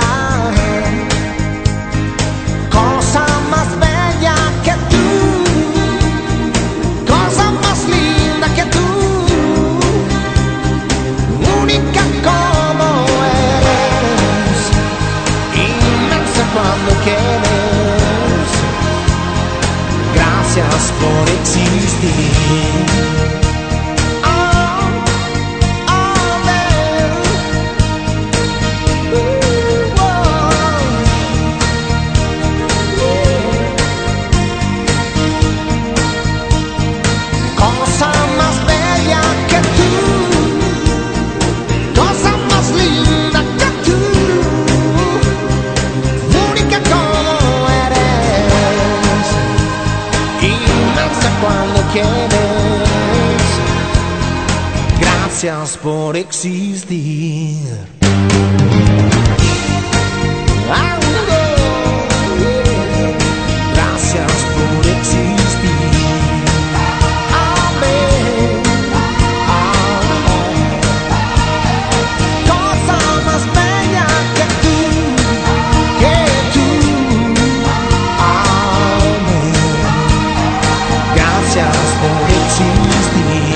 cosa más bella que tú, cosa más linda que tú, única como eres, inmensa cuando quieres. Gracias por existir. Gracias por existir. Gracias por existir. Amén. Cosa más bella que tú, que tú. Amén. Gracias por existir.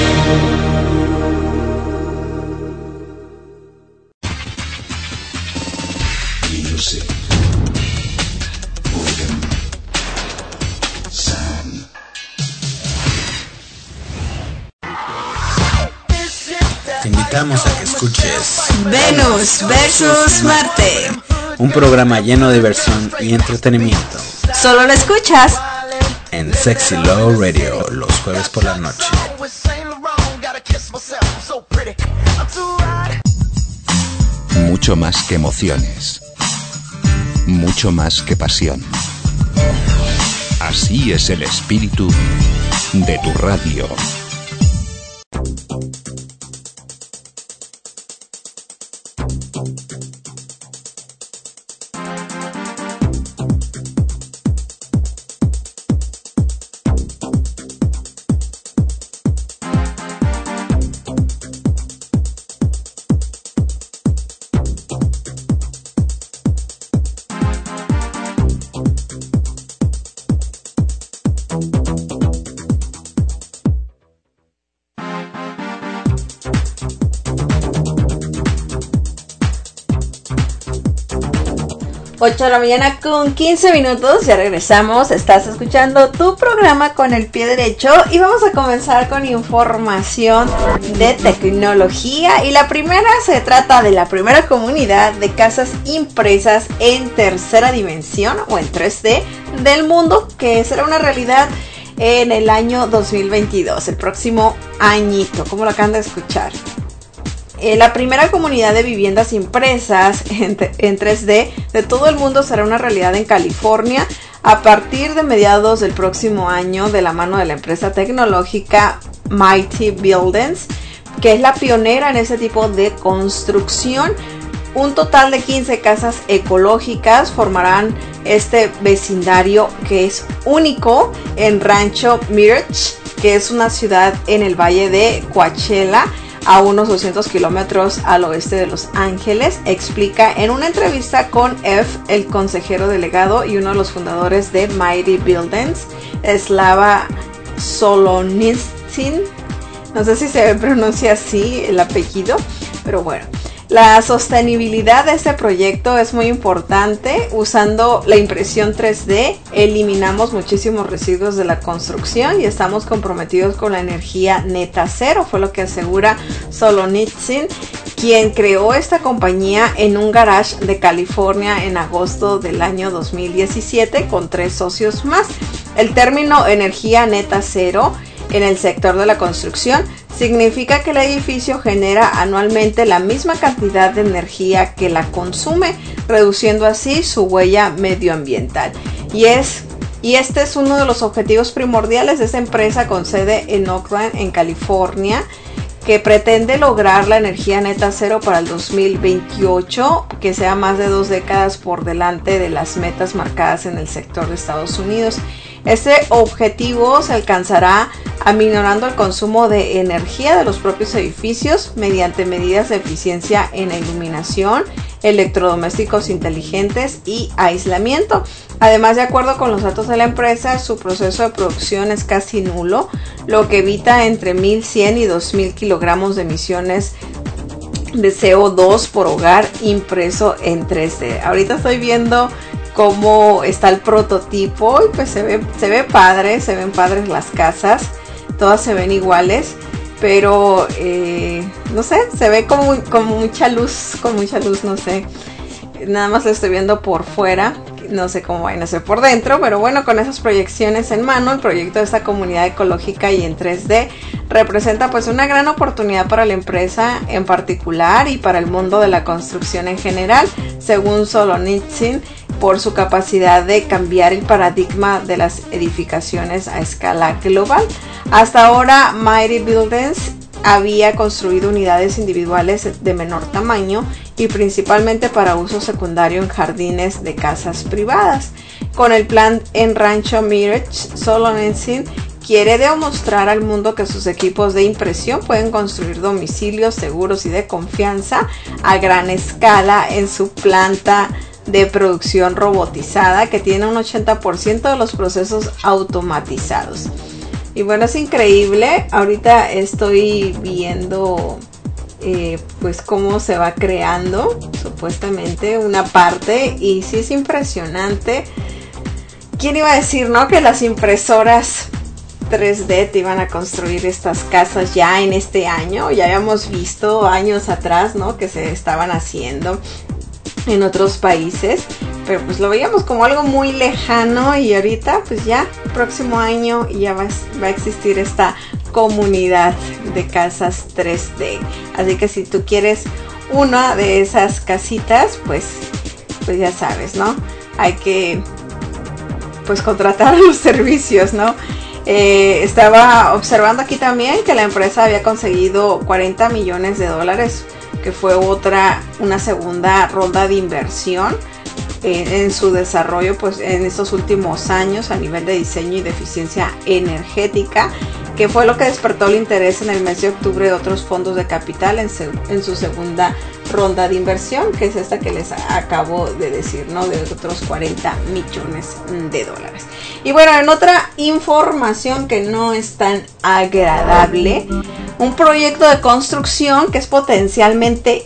Te invitamos a que escuches Venus versus Marte, un programa lleno de diversión y entretenimiento. Solo lo escuchas en Sexy Love Radio los jueves por la noche. Mucho más que emociones, mucho más que pasión. Así es el espíritu de tu radio. ocho de la mañana con quince minutos, ya regresamos, estás escuchando tu programa Con el Pie Derecho y vamos a comenzar con información de tecnología y la primera se trata de la primera comunidad de casas impresas en tercera dimensión o en tres D del mundo, que será una realidad en el año dos mil veintidós, el próximo añito, como lo acaban de escuchar. Eh, la primera comunidad de viviendas impresas en, en tres D de todo el mundo será una realidad en California a partir de mediados del próximo año, de la mano de la empresa tecnológica Mighty Buildings, que es la pionera en ese tipo de construcción. Un total de quince casas ecológicas formarán este vecindario, que es único en Rancho Mirage, que es una ciudad en el valle de Coachella, a unos doscientos kilómetros al oeste de Los Ángeles, explica en una entrevista con F, el consejero delegado y uno de los fundadores de Mighty Buildings, Slava Solonitsin. No sé si se pronuncia así el apellido, pero bueno. La sostenibilidad de este proyecto es muy importante. Usando la impresión tres D, eliminamos muchísimos residuos de la construcción y estamos comprometidos con la energía neta cero, fue lo que asegura Solonitsin, quien creó esta compañía en un garage de California en agosto del año dos mil diecisiete con tres socios más. El término energía neta cero en el sector de la construcción significa que el edificio genera anualmente la misma cantidad de energía que la consume, reduciendo así su huella medioambiental. Y, es, y este es uno de los objetivos primordiales de esta empresa con sede en Oakland, en California, que pretende lograr la energía neta cero para el dos mil veintiocho, que sea más de dos décadas por delante de las metas marcadas en el sector de Estados Unidos. Este objetivo se alcanzará aminorando el consumo de energía de los propios edificios mediante medidas de eficiencia en iluminación, electrodomésticos inteligentes y aislamiento. Además, de acuerdo con los datos de la empresa, su proceso de producción es casi nulo, lo que evita entre mil cien y dos mil kilogramos de emisiones de C O dos por hogar impreso en tres D. Ahorita estoy viendo cómo está el prototipo y pues se ve, se ve padre, se ven padres las casas, todas se ven iguales, pero eh, no sé, se ve como, como mucha luz, con mucha luz, no sé, nada más lo estoy viendo por fuera, no sé cómo vayan a ser por dentro, pero bueno, con esas proyecciones en mano, el proyecto de esta comunidad ecológica y en tres D representa pues una gran oportunidad para la empresa en particular y para el mundo de la construcción en general, según Solonitsin, por su capacidad de cambiar el paradigma de las edificaciones a escala global. Hasta ahora, Mighty Buildings había construido unidades individuales de menor tamaño y principalmente para uso secundario en jardines de casas privadas. Con el plan en Rancho Mirage, Solonitsin quiere demostrar al mundo que sus equipos de impresión pueden construir domicilios seguros y de confianza a gran escala en su planta de producción robotizada, que tiene un ochenta por ciento de los procesos automatizados. Y bueno, es increíble. Ahorita estoy viendo eh, pues cómo se va creando supuestamente una parte, y sí es impresionante. ¿Quién iba a decir, no, que las impresoras tres D te iban a construir estas casas ya en este año? Ya habíamos visto años atrás, ¿no?, que se estaban haciendo en otros países, pero pues lo veíamos como algo muy lejano, y ahorita pues ya próximo año ya va, va a existir esta comunidad de casas tres D. Así que si tú quieres una de esas casitas, pues pues ya sabes, ¿no? Hay que pues contratar los servicios, ¿no? Eh, estaba observando aquí también que la empresa había conseguido cuarenta millones de dólares, que fue otra, una segunda ronda de inversión eh, en su desarrollo pues en estos últimos años a nivel de diseño y de eficiencia energética, que fue lo que despertó el interés en el mes de octubre de otros fondos de capital en, se, en su segunda ronda de inversión, que es esta que les acabo de decir, ¿no?, de otros cuarenta millones de dólares. Y bueno, en otra información que no es tan agradable, un proyecto de construcción que es potencialmente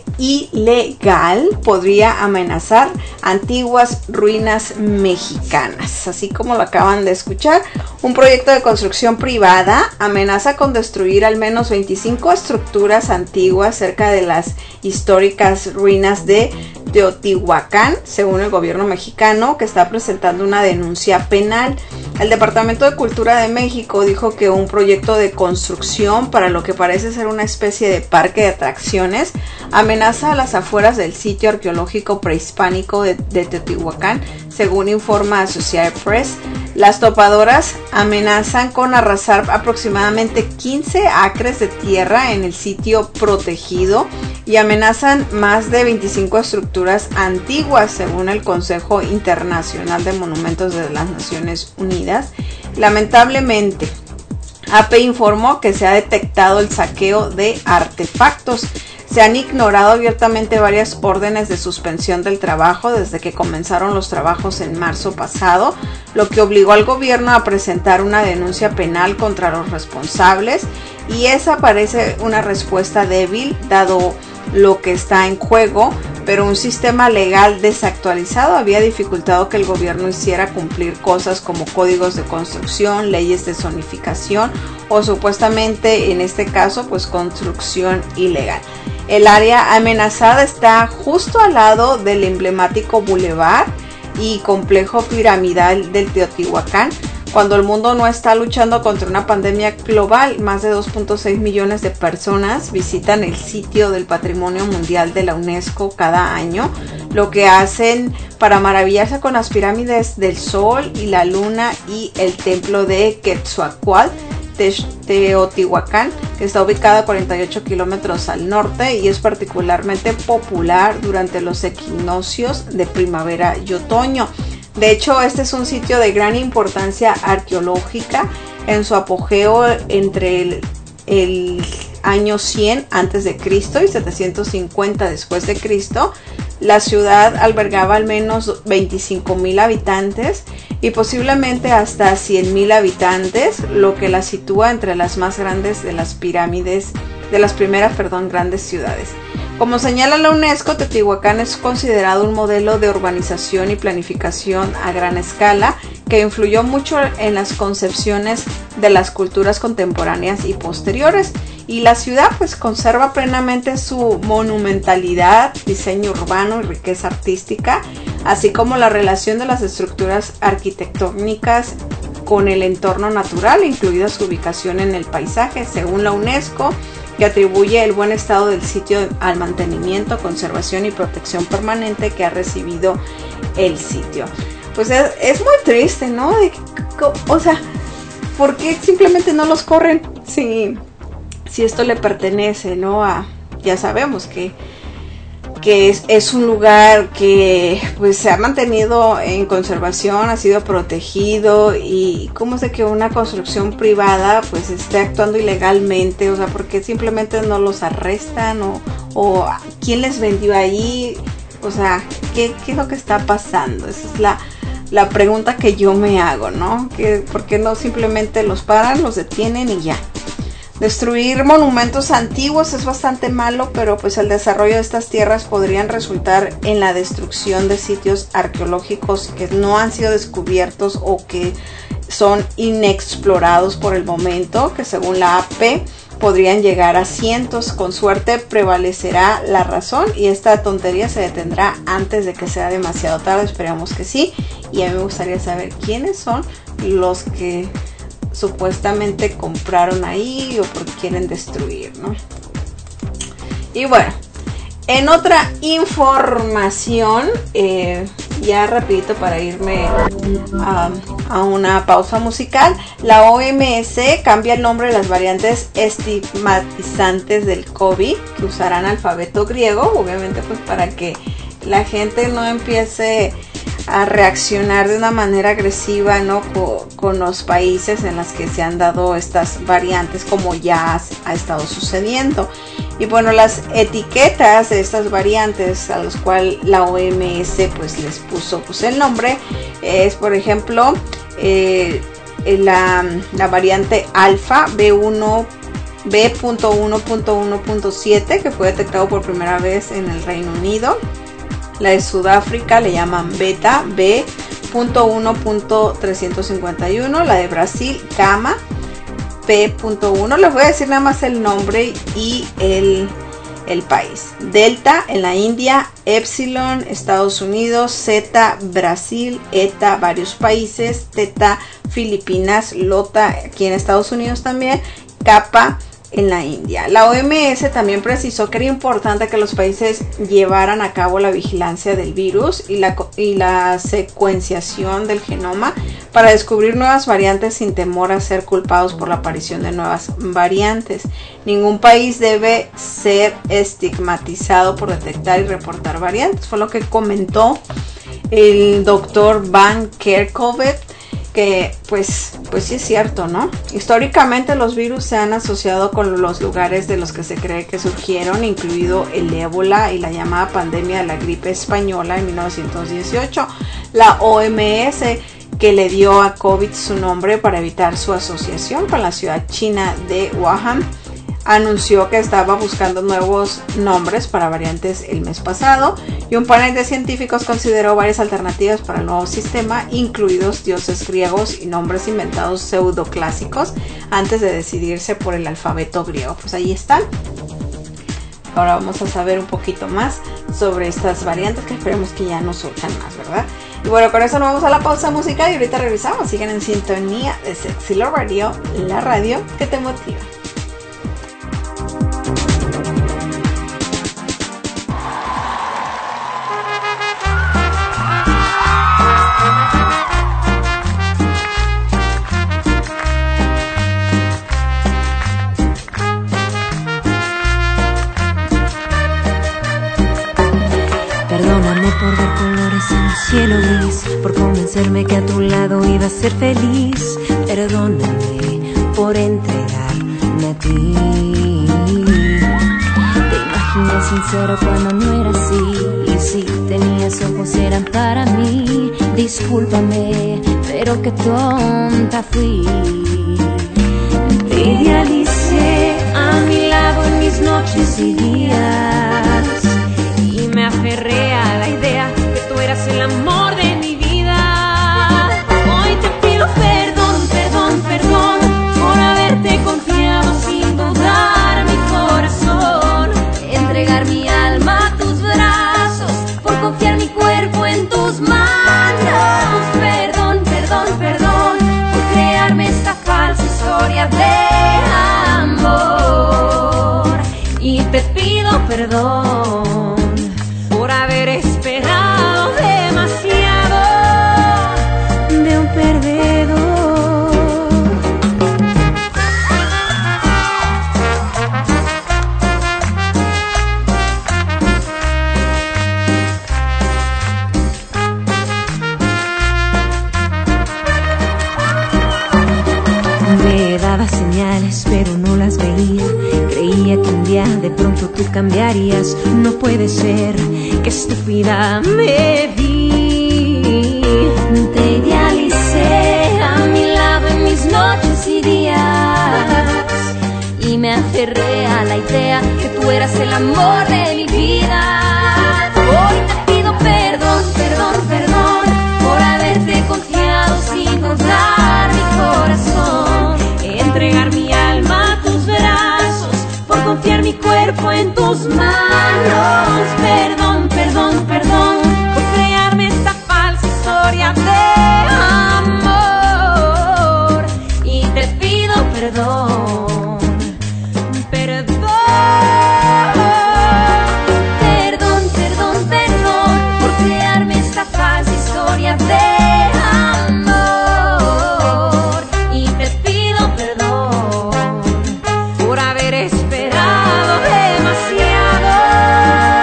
ilegal podría amenazar antiguas ruinas mexicanas. Así como lo acaban de escuchar, Un proyecto de construcción privada amenaza con destruir al menos veinticinco estructuras antiguas cerca de las históricas ruinas de Teotihuacán, según el gobierno mexicano, que está presentando una denuncia penal. El Departamento de Cultura de México dijo que un proyecto de construcción para lo que parece ser una especie de parque de atracciones amenaza a las afueras del sitio arqueológico prehispánico de, de Teotihuacán, según informa Associated Press. Las topadoras amenazan con arrasar aproximadamente quince acres de tierra en el sitio protegido y amenazan más de veinticinco estructuras antiguas, según el Consejo Internacional de Monumentos de las Naciones Unidas. Lamentablemente, A P informó que se ha detectado el saqueo de artefactos. Se han ignorado abiertamente varias órdenes de suspensión del trabajo desde que comenzaron los trabajos en marzo pasado, lo que obligó al gobierno a presentar una denuncia penal contra los responsables, y esa parece una respuesta débil dado lo que está en juego, pero un sistema legal desactualizado había dificultado que el gobierno hiciera cumplir cosas como códigos de construcción, leyes de zonificación o supuestamente en este caso pues construcción ilegal. El área amenazada está justo al lado del emblemático bulevar y complejo piramidal del Teotihuacán. Cuando el mundo no está luchando contra una pandemia global, más de dos punto seis millones de personas visitan el sitio del Patrimonio Mundial de la UNESCO cada año, lo que hacen para maravillarse con las pirámides del Sol y la Luna y el templo de Quetzalcóatl, Teotihuacán, que está ubicada a cuarenta y ocho kilómetros al norte y es particularmente popular durante los equinoccios de primavera y otoño. De hecho, este es un sitio de gran importancia arqueológica. En su apogeo entre el, el año cien antes de Cristo y setecientos cincuenta después de Cristo, la ciudad albergaba al menos veinticinco mil habitantes y posiblemente hasta cien mil habitantes, lo que la sitúa entre las más grandes de las pirámides, de las primeras, perdón, grandes ciudades. Como señala la UNESCO, Teotihuacán es considerado un modelo de urbanización y planificación a gran escala que influyó mucho en las concepciones de las culturas contemporáneas y posteriores, y la ciudad pues conserva plenamente su monumentalidad, diseño urbano y riqueza artística, así como la relación de las estructuras arquitectónicas con el entorno natural, incluida su ubicación en el paisaje, según la UNESCO, que atribuye el buen estado del sitio al mantenimiento, conservación y protección permanente que ha recibido el sitio. Pues es, es muy triste, ¿no? De, o sea, ¿por qué simplemente no los corren si, si esto le pertenece, ¿no? A, ya sabemos que, que es, es un lugar que pues se ha mantenido en conservación, ha sido protegido, y cómo es de que una construcción privada pues esté actuando ilegalmente, o sea, ¿por qué simplemente no los arrestan? O, o ¿quién les vendió ahí? O sea, ¿qué, qué es lo que está pasando? Esa es la, la pregunta que yo me hago, ¿no? ¿Qué, ¿Por qué no simplemente los paran, los detienen y ya? Destruir monumentos antiguos es bastante malo, pero pues el desarrollo de estas tierras podrían resultar en la destrucción de sitios arqueológicos que no han sido descubiertos o que son inexplorados por el momento, que según la A P podrían llegar a cientos. Con suerte prevalecerá la razón y esta tontería se detendrá antes de que sea demasiado tarde. Esperamos que sí, y a mí me gustaría saber quiénes son los que supuestamente compraron ahí o porque quieren destruir, ¿no? Y bueno, en otra información, eh, ya rapidito para irme a, a una pausa musical, la O M S cambia el nombre de las variantes estigmatizantes del COVID que usarán alfabeto griego, obviamente pues para que la gente no empiece a reaccionar de una manera agresiva, ¿no? Con, con los países en los que se han dado estas variantes, como ya ha estado sucediendo. Y bueno, las etiquetas de estas variantes a las cuales la O M S pues les puso pues el nombre es, por ejemplo, eh, la, la variante alfa B uno B punto uno punto uno punto siete, que fue detectado por primera vez en el Reino Unido. La de Sudáfrica le llaman beta B punto uno punto trescientos cincuenta y uno, la de Brasil, gamma P punto uno, les voy a decir nada más el nombre y el, el país. Delta en la India, Epsilon, Estados Unidos, Zeta, Brasil, Eta, varios países, Teta, Filipinas, Lota, aquí en Estados Unidos también, Kappa en la India. La O M S también precisó que era importante que los países llevaran a cabo la vigilancia del virus y la, y la secuenciación del genoma para descubrir nuevas variantes sin temor a ser culpados por la aparición de nuevas variantes. Ningún país debe ser estigmatizado por detectar y reportar variantes. Fue lo que comentó el doctor Van Kerkhove, que pues, pues sí es cierto, ¿no? Históricamente los virus se han asociado con los lugares de los que se cree que surgieron, incluido el ébola y la llamada pandemia de la gripe española en mil novecientos dieciocho. La O M S, que le dio a COVID su nombre para evitar su asociación con la ciudad china de Wuhan, anunció que estaba buscando nuevos nombres para variantes el mes pasado, y un panel de científicos consideró varias alternativas para el nuevo sistema, incluidos dioses griegos y nombres inventados pseudoclásicos, antes de decidirse por el alfabeto griego. Pues ahí están. Ahora vamos a saber un poquito más sobre estas variantes, que esperemos que ya no surjan más, ¿verdad? Y bueno, con eso nos vamos a la pausa musical y ahorita regresamos. Sigan en sintonía de Sexy Love Radio, la radio que te motiva. Perdóname por ver colores en el cielo gris, por convencerme que a tu lado iba a ser feliz. Perdóname por entregarme a ti. Te imaginé sincero cuando no era así, y si tenías ojos eran para mí. Discúlpame, pero qué tonta fui. Te idealicé a mi lado en mis noches y días, me aferré a la idea que tú eras el amor de mi vida. Hoy te pido perdón, perdón, perdón por haberte confiado sin dudar mi corazón, entregar mi alma a tus brazos, por confiar mi cuerpo en tus manos. Perdón, perdón, perdón por crearme esta falsa historia de amor, y te pido perdón por haber esperado demasiado de un perdedor. Me daba señales pero no las veía, creía que un día de pronto tú cambiarías. No puede ser, qué estúpida me vi. Te idealicé a mi lado en mis noches y días, y me aferré a la idea que tú eras el amor de mi vida. Hoy te pido perdón, perdón, perdón por haberte confiado sin dudar mi corazón, entregar mi alma a tus brazos, por confiar mi cuerpo en tus manos. Perdón, perdón, perdón por crearme esta falsa historia de amor, y te pido perdón, perdón, perdón, perdón, perdón por crearme esta falsa historia de amor, y te pido perdón por haber esperado demasiado.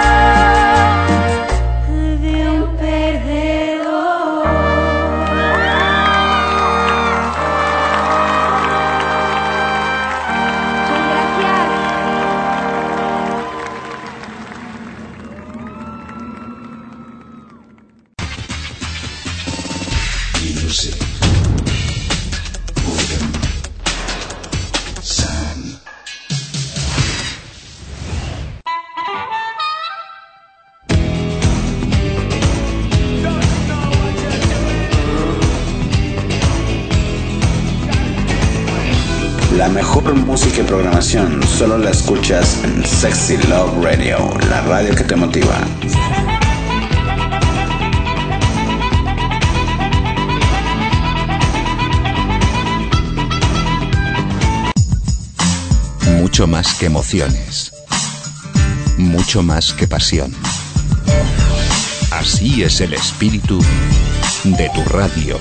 La mejor música y programación solo la escuchas en Sexy Love Radio, la radio que te motiva. Mucho más que emociones. Mucho más que pasión. Así es el espíritu de tu radio.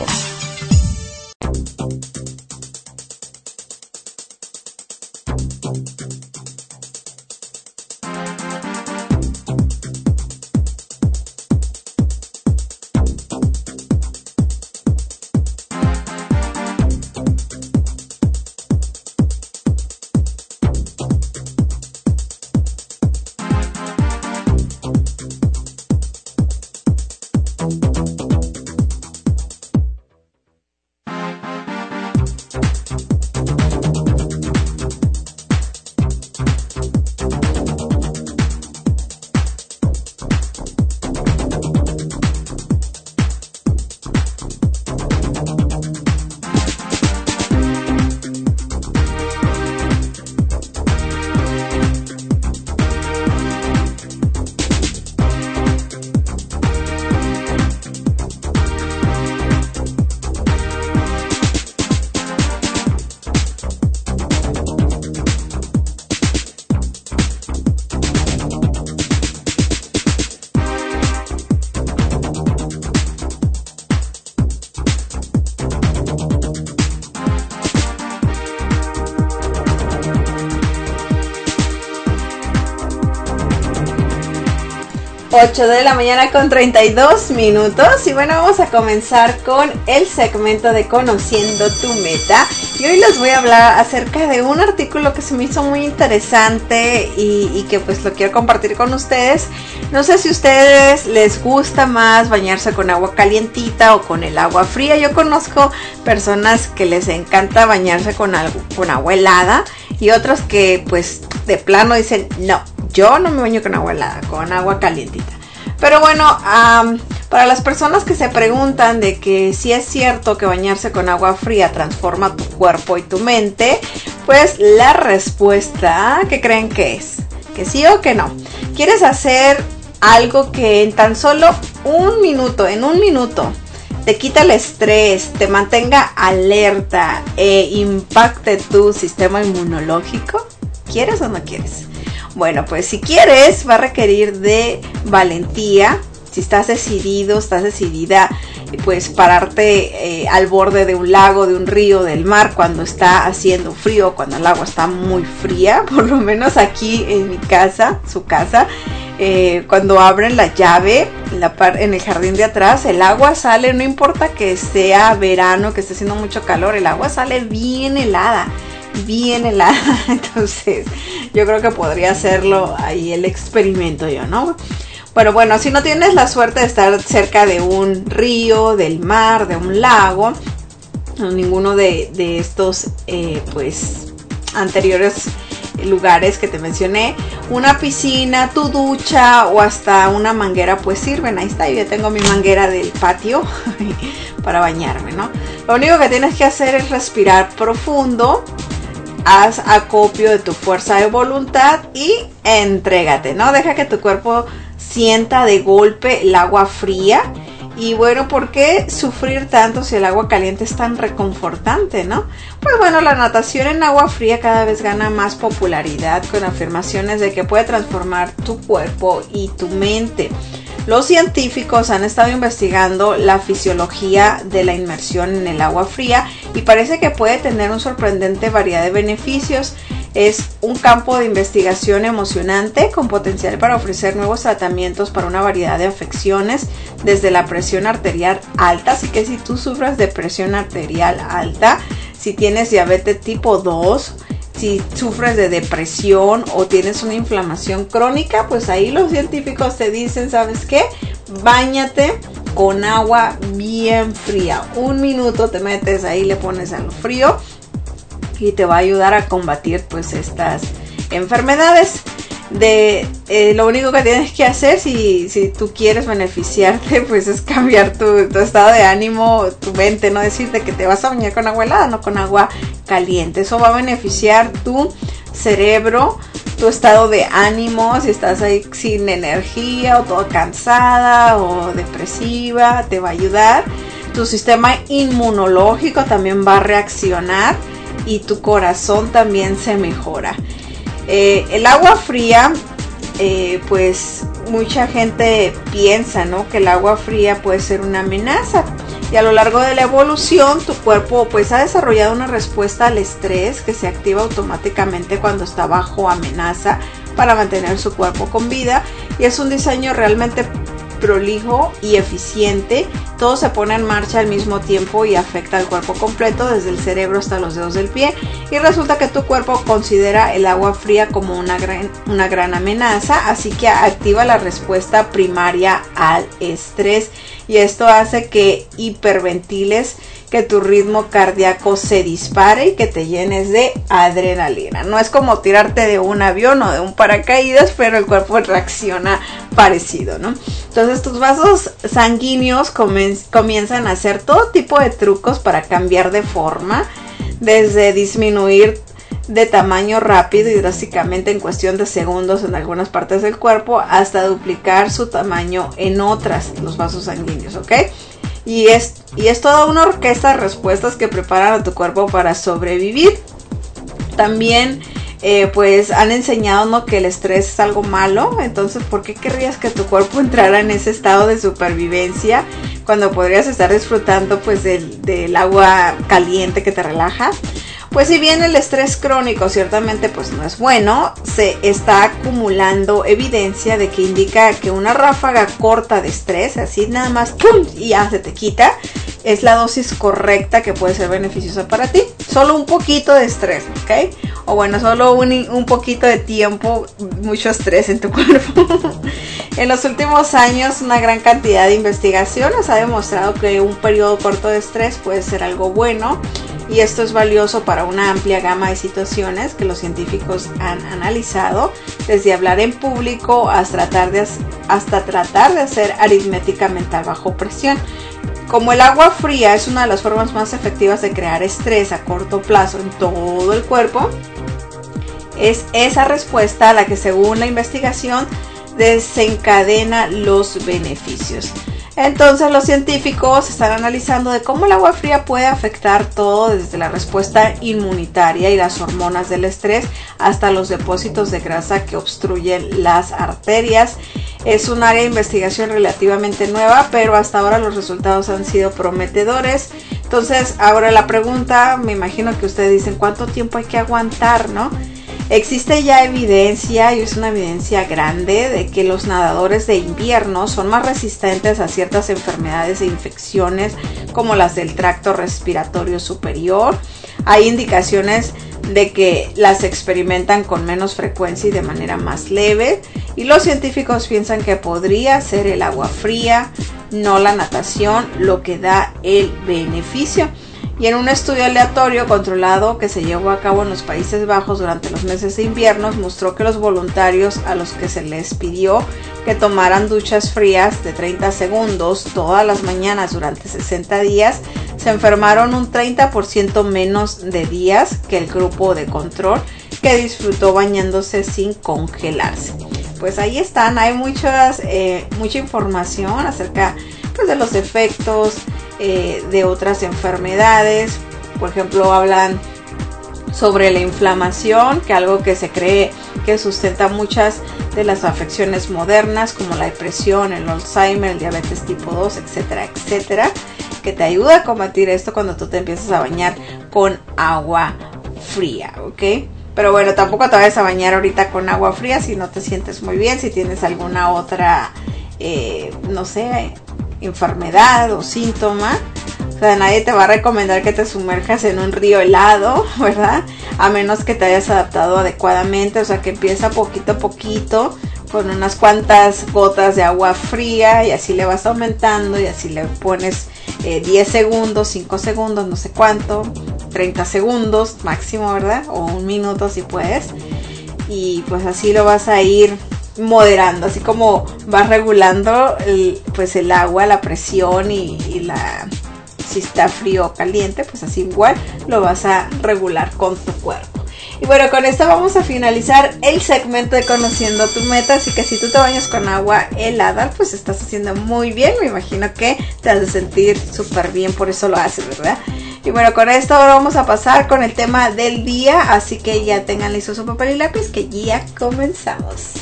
ocho de la mañana con treinta y dos minutos. Y bueno, vamos a comenzar con el segmento de Conociendo tu Meta. Y hoy les voy a hablar acerca de un artículo que se me hizo muy interesante y, y que pues lo quiero compartir con ustedes. No sé si a ustedes les gusta más bañarse con agua calientita o con el agua fría. Yo conozco personas que les encanta bañarse con, algo, con agua helada y otros que pues de plano dicen no, yo no me baño con agua helada, con agua calientita. Pero bueno, um, para las personas que se preguntan de que si es cierto que bañarse con agua fría transforma tu cuerpo y tu mente, pues la respuesta, ¿qué creen que es? ¿Que sí o que no? ¿Quieres hacer algo que en tan solo un minuto, en un minuto, te quita el estrés, te mantenga alerta e impacte tu sistema inmunológico? ¿Quieres o no quieres? Bueno, pues si quieres va a requerir de valentía. Si estás decidido, estás decidida, pues pararte eh, al borde de un lago, de un río, del mar cuando está haciendo frío, cuando el agua está muy fría. Por lo menos aquí en mi casa, su casa, eh, cuando abren la llave en, la par- en el jardín de atrás, el agua sale, no importa que sea verano, que esté haciendo mucho calor, el agua sale bien helada. bien helada, entonces yo creo que podría hacerlo ahí el experimento yo, ¿no? Bueno, bueno, si no tienes la suerte de estar cerca de un río, del mar, de un lago, ninguno de, de estos eh, pues anteriores lugares que te mencioné, una piscina, tu ducha o hasta una manguera pues sirven. Ahí está, yo ya tengo mi manguera del patio para bañarme, ¿no? Lo único que tienes que hacer es respirar profundo, haz acopio de tu fuerza de voluntad y entrégate, ¿no? Deja que tu cuerpo sienta de golpe el agua fría. Y bueno, ¿por qué sufrir tanto si el agua caliente es tan reconfortante, no? Pues bueno, la natación en agua fría cada vez gana más popularidad con afirmaciones de que puede transformar tu cuerpo y tu mente. Los científicos han estado investigando la fisiología de la inmersión en el agua fría y parece que puede tener una sorprendente variedad de beneficios. Es un campo de investigación emocionante con potencial para ofrecer nuevos tratamientos para una variedad de afecciones, desde la presión arterial alta. Así que si tú sufres de presión arterial alta, si tienes diabetes tipo dos, si sufres de depresión o tienes una inflamación crónica, pues ahí los científicos te dicen, ¿sabes qué? Báñate con agua bien fría. Un minuto te metes ahí, le pones a lo frío y te va a ayudar a combatir pues estas enfermedades. de eh, lo único que tienes que hacer si, si tú quieres beneficiarte, pues es cambiar tu, tu estado de ánimo, tu mente, no decirte que te vas a bañar con agua helada, no con agua caliente. Eso va a beneficiar tu cerebro, tu estado de ánimo, si estás ahí sin energía o todo cansada o depresiva, te va a ayudar. Tu sistema inmunológico también va a reaccionar y tu corazón también se mejora. Eh, el agua fría, eh, pues mucha gente piensa, ¿no?, que el agua fría puede ser una amenaza. Y a lo largo de la evolución, tu cuerpo pues ha desarrollado una respuesta al estrés que se activa automáticamente cuando está bajo amenaza para mantener su cuerpo con vida. Y es un diseño realmente prolijo y eficiente. Todo se pone en marcha al mismo tiempo y afecta al cuerpo completo, desde el cerebro hasta los dedos del pie. Y resulta que tu cuerpo considera el agua fría como una gran, una gran amenaza, así que activa la respuesta primaria al estrés. Y esto hace que hiperventiles, que tu ritmo cardíaco se dispare y que te llenes de adrenalina. No es como tirarte de un avión o de un paracaídas, pero el cuerpo reacciona parecido, ¿no? Entonces tus vasos sanguíneos comen- comienzan a hacer todo tipo de trucos para cambiar de forma, desde disminuir de tamaño rápido y drásticamente en cuestión de segundos en algunas partes del cuerpo, hasta duplicar su tamaño en otras, los vasos sanguíneos, ¿ok? Y es, y es toda una orquesta de respuestas que preparan a tu cuerpo para sobrevivir. También eh, pues han enseñado, ¿no?, que el estrés es algo malo. Entonces, ¿por qué querrías que tu cuerpo entrara en ese estado de supervivencia cuando podrías estar disfrutando pues del, del agua caliente que te relaja? Pues si bien el estrés crónico ciertamente pues no es bueno, se está acumulando evidencia de que indica que una ráfaga corta de estrés, así nada más ¡pum!, y ya se te quita, es la dosis correcta que puede ser beneficiosa para ti. Solo un poquito de estrés, ¿ok? O bueno, solo un, un poquito de tiempo, mucho estrés en tu cuerpo. En los últimos años, una gran cantidad de investigaciones ha demostrado que un periodo corto de estrés puede ser algo bueno. Y esto es valioso para una amplia gama de situaciones que los científicos han analizado, desde hablar en público hasta tratar de, hasta tratar de hacer aritmética mental bajo presión. Como el agua fría es una de las formas más efectivas de crear estrés a corto plazo en todo el cuerpo, es esa respuesta la que, según la investigación, desencadena los beneficios. Entonces los científicos están analizando de cómo el agua fría puede afectar todo, desde la respuesta inmunitaria y las hormonas del estrés hasta los depósitos de grasa que obstruyen las arterias. Es un área de investigación relativamente nueva, pero hasta ahora los resultados han sido prometedores. Entonces ahora la pregunta, me imagino que ustedes dicen, ¿cuánto tiempo hay que aguantar, no? Existe ya evidencia, y es una evidencia grande, de que los nadadores de invierno son más resistentes a ciertas enfermedades e infecciones como las del tracto respiratorio superior. Hay indicaciones de que las experimentan con menos frecuencia y de manera más leve. Y los científicos piensan que podría ser el agua fría, no la natación, lo que da el beneficio. Y en un estudio aleatorio controlado que se llevó a cabo en los Países Bajos durante los meses de invierno, mostró que los voluntarios a los que se les pidió que tomaran duchas frías de treinta segundos todas las mañanas durante sesenta días, se enfermaron un treinta por ciento menos de días que el grupo de control, que disfrutó bañándose sin congelarse. Pues ahí están, hay muchas, eh, mucha información acerca pues, de los efectos eh, de otras enfermedades. Por ejemplo, hablan sobre la inflamación, que algo que se cree que sustenta muchas de las afecciones modernas, como la depresión, el Alzheimer, el diabetes tipo dos, etcétera, etcétera, que te ayuda a combatir esto cuando tú te empiezas a bañar con agua fría, ¿ok? Pero bueno, tampoco te vayas a bañar ahorita con agua fría si no te sientes muy bien, si tienes alguna otra, eh, no sé, enfermedad o síntoma. O sea, nadie te va a recomendar que te sumerjas en un río helado, ¿verdad? A menos que te hayas adaptado adecuadamente, o sea, que empieza poquito a poquito con unas cuantas gotas de agua fría y así le vas aumentando y así le pones eh, diez segundos, cinco segundos, no sé cuánto, treinta segundos máximo, ¿verdad? O un minuto si puedes. y pues así lo vas a ir moderando, así como vas regulando el, pues el agua, la presión y, y la si está frío o caliente, pues así igual lo vas a regular con tu cuerpo. Y bueno, con esto vamos a finalizar el segmento de Conociendo tu Meta. Así que si tú te bañas con agua helada, pues estás haciendo muy bien. Me imagino que te has de sentir súper bien, por eso lo haces, ¿verdad? Y bueno, con esto ahora vamos a pasar con el tema del día. Así que ya tengan listo su papel y lápiz, que ya comenzamos.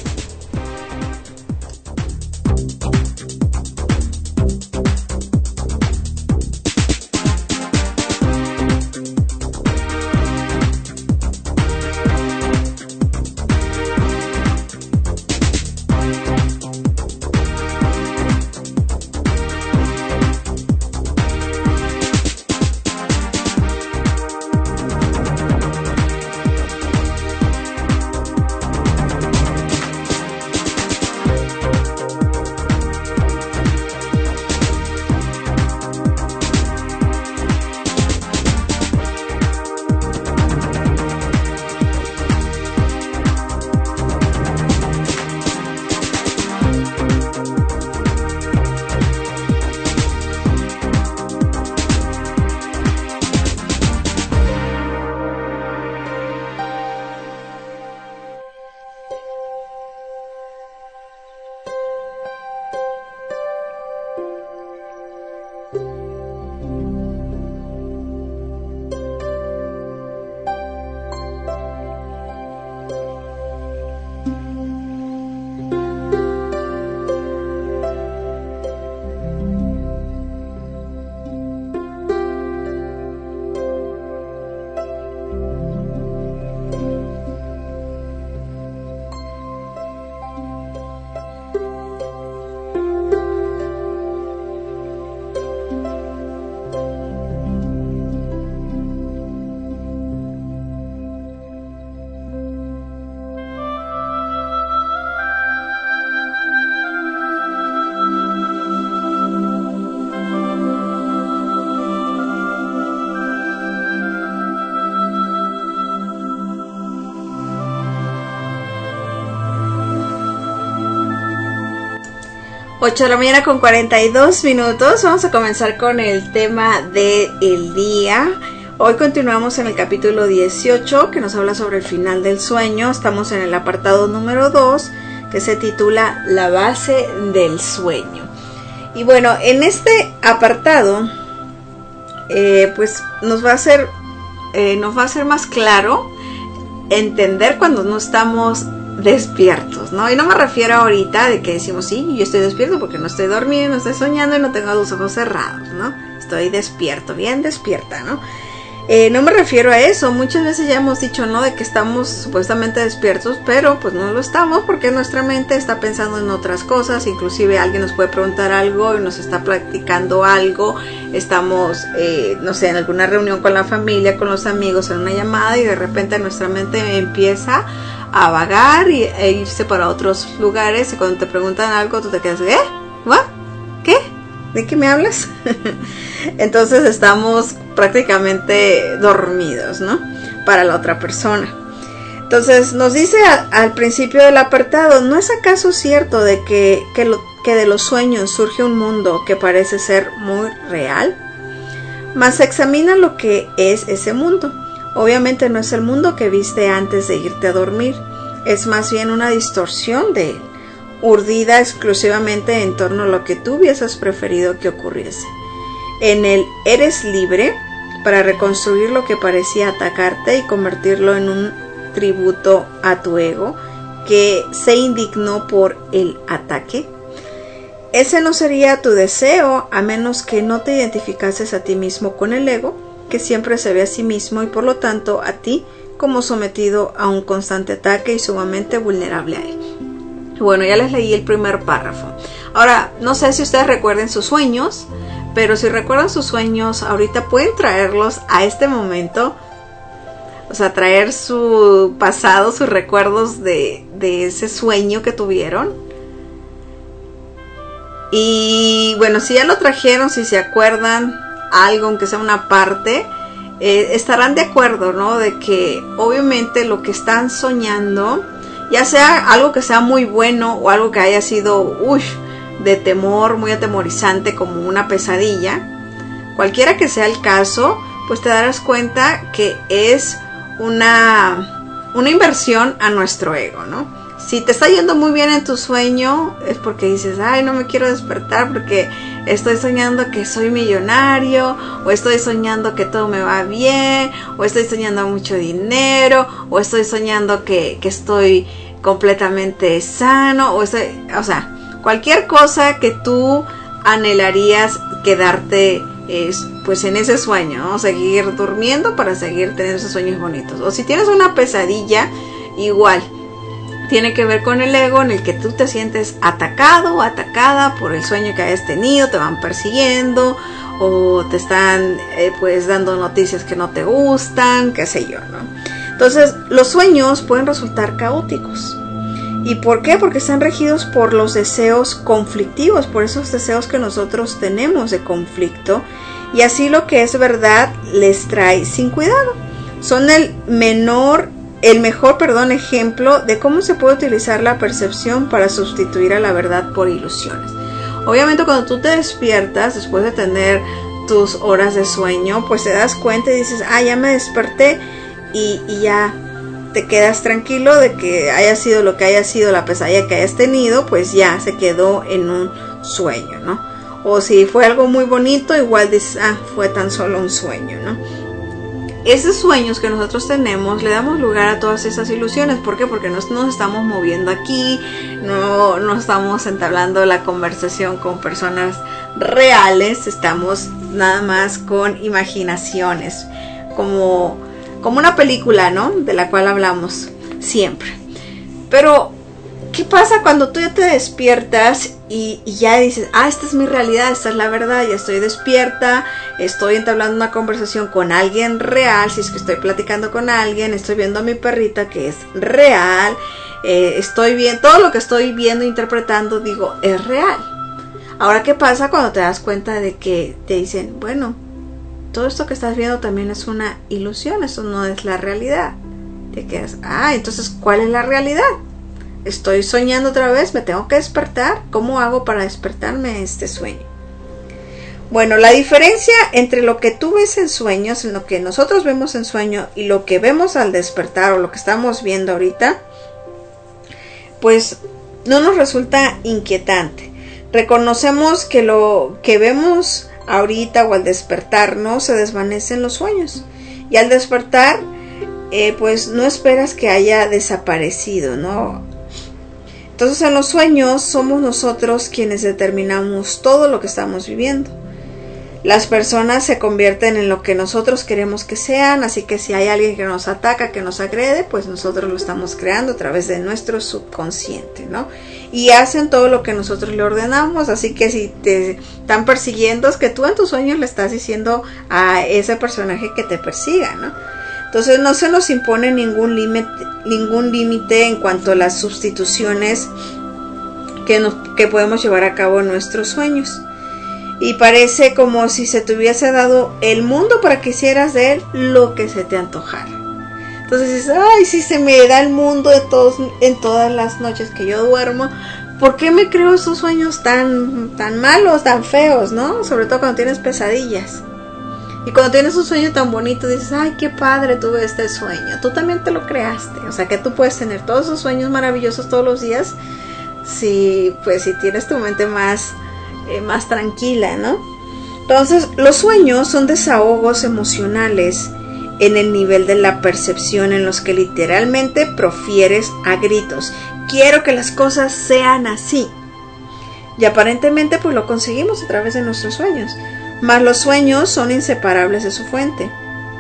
ocho de la mañana con cuarenta y dos minutos. Vamos a comenzar con el tema del día. Hoy continuamos en el capítulo dieciocho, que nos habla sobre el final del sueño. Estamos en el apartado número dos, que se titula La base del sueño. Y bueno, en este apartado eh, pues nos va a hacer eh, nos va a ser más claro entender cuando no estamos despiertos, ¿no? Y no me refiero ahorita de que decimos, sí, yo estoy despierto porque no estoy dormido, no estoy soñando y no tengo los ojos cerrados, ¿no? Estoy despierto, bien despierta, ¿no? Eh, no me refiero a eso. Muchas veces ya hemos dicho, ¿no?, de que estamos supuestamente despiertos, pero pues no lo estamos porque nuestra mente está pensando en otras cosas. Inclusive alguien nos puede preguntar algo y nos está platicando algo. Estamos, eh, no sé, en alguna reunión con la familia, con los amigos, en una llamada, y de repente nuestra mente empieza a vagar y, e irse para otros lugares, y cuando te preguntan algo tú te quedas, ¿eh? ¿What? ¿Qué? ¿De qué me hablas? Entonces estamos prácticamente dormidos, ¿no? Para la otra persona. Entonces nos dice a, al principio del apartado, ¿no es acaso cierto de que, que, lo, que de los sueños surge un mundo que parece ser muy real? Mas examina lo que es ese mundo. Obviamente no es el mundo que viste antes de irte a dormir, es más bien una distorsión de él, urdida exclusivamente en torno a lo que tú hubieses preferido que ocurriese. En él eres libre para reconstruir lo que parecía atacarte y convertirlo en un tributo a tu ego que se indignó por el ataque. Ese no sería tu deseo a menos que no te identificases a ti mismo con el ego, que siempre se ve a sí mismo y por lo tanto a ti como sometido a un constante ataque y sumamente vulnerable a él. Bueno, ya les leí el primer párrafo. Ahora, no sé si ustedes recuerden sus sueños, pero si recuerdan sus sueños, ahorita pueden traerlos a este momento. O sea, traer su pasado, sus recuerdos de, de ese sueño que tuvieron. Y bueno, si ya lo trajeron, si se acuerdan algo, aunque sea una parte, eh, estarán de acuerdo, ¿no? De que obviamente lo que están soñando, ya sea algo que sea muy bueno o algo que haya sido, uy, de temor, muy atemorizante, como una pesadilla, cualquiera que sea el caso, pues te darás cuenta que es una, una inversión a nuestro ego, ¿no? Si te está yendo muy bien en tu sueño, es porque dices, ay, no me quiero despertar porque estoy soñando que soy millonario, o estoy soñando que todo me va bien, o estoy soñando mucho dinero, o estoy soñando que, que estoy completamente sano, o estoy, o sea, cualquier cosa que tú anhelarías quedarte eh, pues en ese sueño, ¿no? Seguir durmiendo para seguir teniendo esos sueños bonitos. O si tienes una pesadilla, igual tiene que ver con el ego, en el que tú te sientes atacado o atacada por el sueño que hayas tenido, te van persiguiendo o te están eh, pues dando noticias que no te gustan, qué sé yo, ¿no? Entonces los sueños pueden resultar caóticos. ¿Y por qué? Porque están regidos por los deseos conflictivos, por esos deseos que nosotros tenemos de conflicto, y así lo que es verdad les trae sin cuidado. Son el menor, el mejor, perdón, ejemplo de cómo se puede utilizar la percepción para sustituir a la verdad por ilusiones. Obviamente cuando tú te despiertas después de tener tus horas de sueño, pues te das cuenta y dices, ah, ya me desperté, y, y ya te quedas tranquilo de que haya sido lo que haya sido la pesadilla que hayas tenido, pues ya se quedó en un sueño, ¿no? O si fue algo muy bonito, igual dices, ah, fue tan solo un sueño, ¿no? Esos sueños que nosotros tenemos le damos lugar a todas esas ilusiones. ¿Por qué? Porque no nos estamos moviendo aquí, no, no estamos entablando la conversación con personas reales, estamos nada más con imaginaciones, como, como una película, ¿no? De la cual hablamos siempre. Pero ¿qué pasa cuando tú ya te despiertas y, y ya dices, ah, esta es mi realidad, esta es la verdad, ya estoy despierta, estoy entablando una conversación con alguien real, si es que estoy platicando con alguien, estoy viendo a mi perrita que es real, eh, estoy viendo, todo lo que estoy viendo, interpretando, digo, es real. Ahora, ¿qué pasa cuando te das cuenta de que te dicen, bueno, todo esto que estás viendo también es una ilusión, eso no es la realidad? Te quedas, ah, entonces, ¿cuál es la realidad? Estoy soñando otra vez, me tengo que despertar. ¿Cómo hago para despertarme de este sueño? Bueno, la diferencia entre lo que tú ves en sueños, en lo que nosotros vemos en sueño y lo que vemos al despertar o lo que estamos viendo ahorita, pues no nos resulta inquietante. Reconocemos que lo que vemos ahorita o al despertarnos se desvanecen los sueños, y al despertar eh, pues no esperas que haya desaparecido, ¿no? Entonces en los sueños somos nosotros quienes determinamos todo lo que estamos viviendo. Las personas se convierten en lo que nosotros queremos que sean, así que si hay alguien que nos ataca, que nos agrede, pues nosotros lo estamos creando a través de nuestro subconsciente, ¿no? Y hacen todo lo que nosotros le ordenamos, así que si te están persiguiendo, es que tú en tus sueños le estás diciendo a ese personaje que te persiga, ¿no? Entonces no se nos impone ningún límite ningún límite en cuanto a las sustituciones que, nos, que podemos llevar a cabo en nuestros sueños. Y parece como si se te hubiese dado el mundo para que hicieras de él lo que se te antojara. Entonces dices, ay, si se me da el mundo de todos, en todas las noches que yo duermo, ¿por qué me creo esos sueños tan, tan malos, tan feos, ¿no? Sobre todo cuando tienes pesadillas. Y cuando tienes un sueño tan bonito, dices, ay, qué padre tuve este sueño. Tú también te lo creaste. O sea, que tú puedes tener todos esos sueños maravillosos todos los días, si, pues, si tienes tu mente más, eh, más tranquila, ¿no? Entonces, los sueños son desahogos emocionales en el nivel de la percepción, en los que literalmente profieres a gritos, quiero que las cosas sean así. Y aparentemente, pues, lo conseguimos a través de nuestros sueños. Mas los sueños son inseparables de su fuente.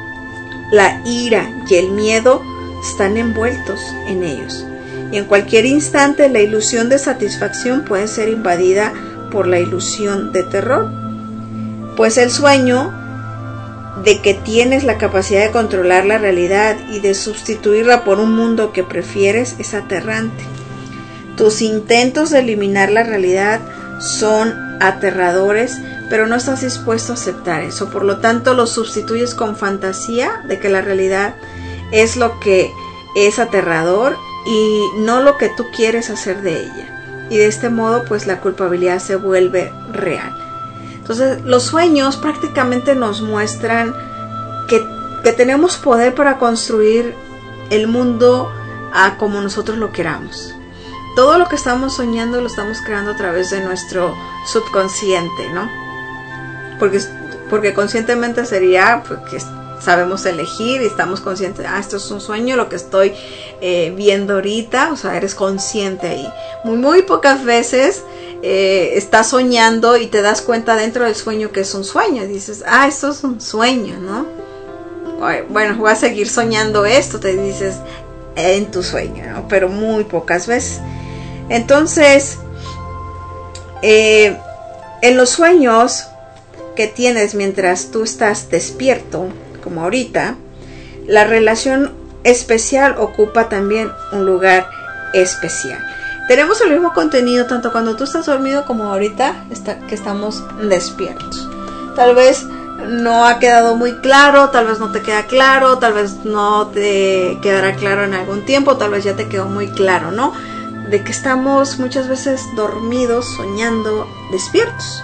La ira y el miedo están envueltos en ellos. Y en cualquier instante la ilusión de satisfacción puede ser invadida por la ilusión de terror. Pues el sueño de que tienes la capacidad de controlar la realidad y de sustituirla por un mundo que prefieres es aterrante. Tus intentos de eliminar la realidad son aterradores, pero no estás dispuesto a aceptar eso. Por lo tanto, lo sustituyes con fantasía de que la realidad es lo que es aterrador y no lo que tú quieres hacer de ella. Y de este modo, pues la culpabilidad se vuelve real. Entonces, los sueños prácticamente nos muestran que, que tenemos poder para construir el mundo a como nosotros lo queramos. Todo lo que estamos soñando lo estamos creando a través de nuestro subconsciente, ¿no? Porque, porque conscientemente sería porque sabemos elegir y estamos conscientes, ah, esto es un sueño, lo que estoy eh, viendo ahorita, o sea, eres consciente ahí. Muy, muy pocas veces eh, estás soñando y te das cuenta dentro del sueño que es un sueño. Y dices, ah, esto es un sueño, ¿no? Bueno, voy a seguir soñando esto, te dices en tu sueño, ¿no? Pero muy pocas veces. Entonces, eh, en los sueños que tienes mientras tú estás despierto, como ahorita, la relación especial ocupa también un lugar especial. Tenemos el mismo contenido tanto cuando tú estás dormido como ahorita está, que estamos despiertos. Tal vez no ha quedado muy claro, tal vez no te queda claro, tal vez no te quedará claro en algún tiempo, tal vez ya te quedó muy claro, ¿no? De que estamos muchas veces dormidos, soñando, despiertos.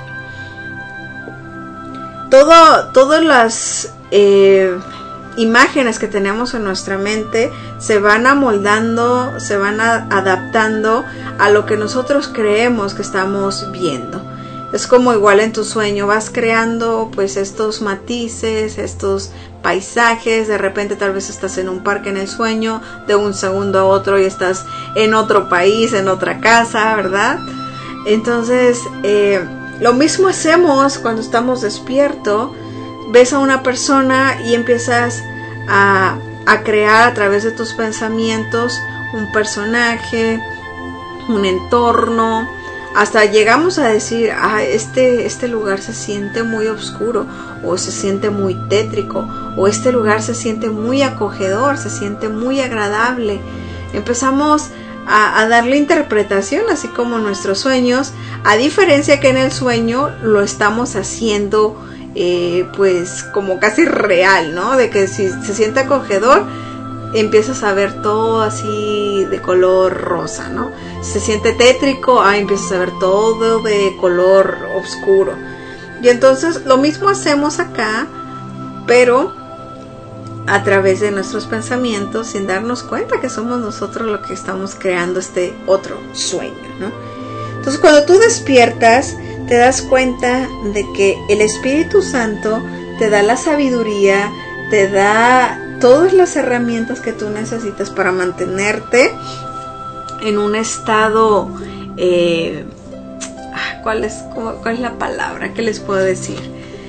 Todo, todas las eh, imágenes que tenemos en nuestra mente se van amoldando, se van a, adaptando a lo que nosotros creemos que estamos viendo. Es como igual en tu sueño, vas creando pues estos matices, estos paisajes, de repente tal vez estás en un parque en el sueño, de un segundo a otro y estás en otro país, en otra casa, ¿verdad? Entonces, eh, lo mismo hacemos cuando estamos despiertos, ves a una persona y empiezas a, a crear a través de tus pensamientos un personaje, un entorno. Hasta llegamos a decir, ah, este, este lugar se siente muy oscuro, o se siente muy tétrico, o este lugar se siente muy acogedor, se siente muy agradable. Empezamos a, a darle interpretación, así como nuestros sueños, a diferencia que en el sueño lo estamos haciendo, eh, pues, como casi real, ¿no? De que si se siente acogedor, empiezas a ver todo así de color rosa, ¿no? Se siente tétrico, ah, empiezas a ver todo de color oscuro. Y entonces lo mismo hacemos acá, pero a través de nuestros pensamientos, sin darnos cuenta que somos nosotros los que estamos creando este otro sueño, ¿no? Entonces cuando tú despiertas, te das cuenta de que el Espíritu Santo te da la sabiduría, te da todas las herramientas que tú necesitas para mantenerte en un estado, eh, ¿cuál es, cómo, cuál es la palabra? ¿Qué les puedo decir?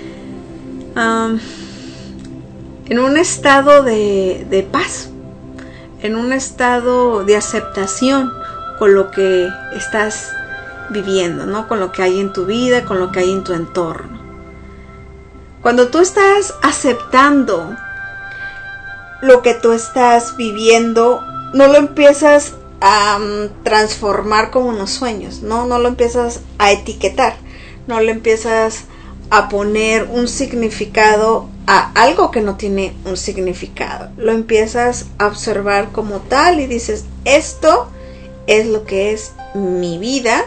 Um, en un estado de, de paz, en un estado de aceptación con lo que estás viviendo, ¿no? Con lo que hay en tu vida, con lo que hay en tu entorno. Cuando tú estás aceptando lo que tú estás viviendo, no lo empiezas a um, transformar como unos sueños, ¿no? No lo empiezas a etiquetar, no le empiezas a poner un significado a algo que no tiene un significado. Lo empiezas a observar como tal y dices, esto es lo que es mi vida,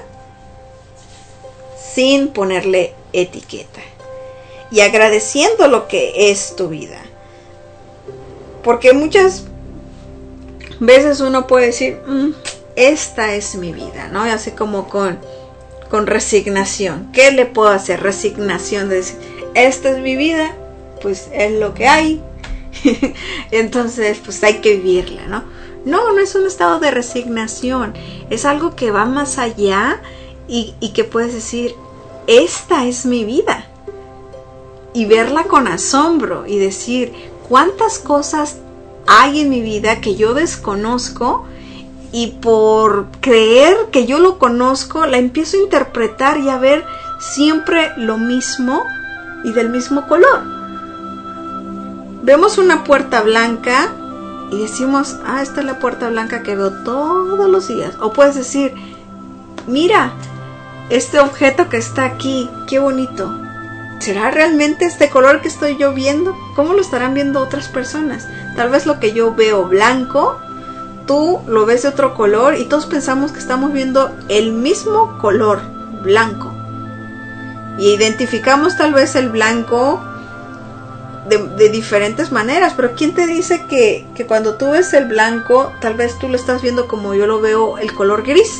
sin ponerle etiqueta. Y agradeciendo lo que es tu vida. Porque muchas veces uno puede decir, mm, esta es mi vida, ¿no? Y así como con, con resignación. ¿Qué le puedo hacer? Resignación de decir, esta es mi vida, pues es lo que hay. Entonces, pues hay que vivirla, ¿no? No, no es un estado de resignación. Es algo que va más allá y, y que puedes decir, esta es mi vida. Y verla con asombro y decir, ¿cuántas cosas hay en mi vida que yo desconozco? Y por creer que yo lo conozco, la empiezo a interpretar y a ver siempre lo mismo y del mismo color. Vemos una puerta blanca y decimos, ah, esta es la puerta blanca que veo todos los días. O puedes decir, mira, este objeto que está aquí, qué bonito. ¿será realmente este color que estoy yo viendo? ¿Cómo lo estarán viendo otras personas? Tal vez lo que yo veo blanco, tú lo ves de otro color y todos pensamos que estamos viendo el mismo color blanco. Y identificamos tal vez el blanco de, de diferentes maneras, pero ¿quién te dice que, que cuando tú ves el blanco, tal vez tú lo estás viendo como yo lo veo el color gris?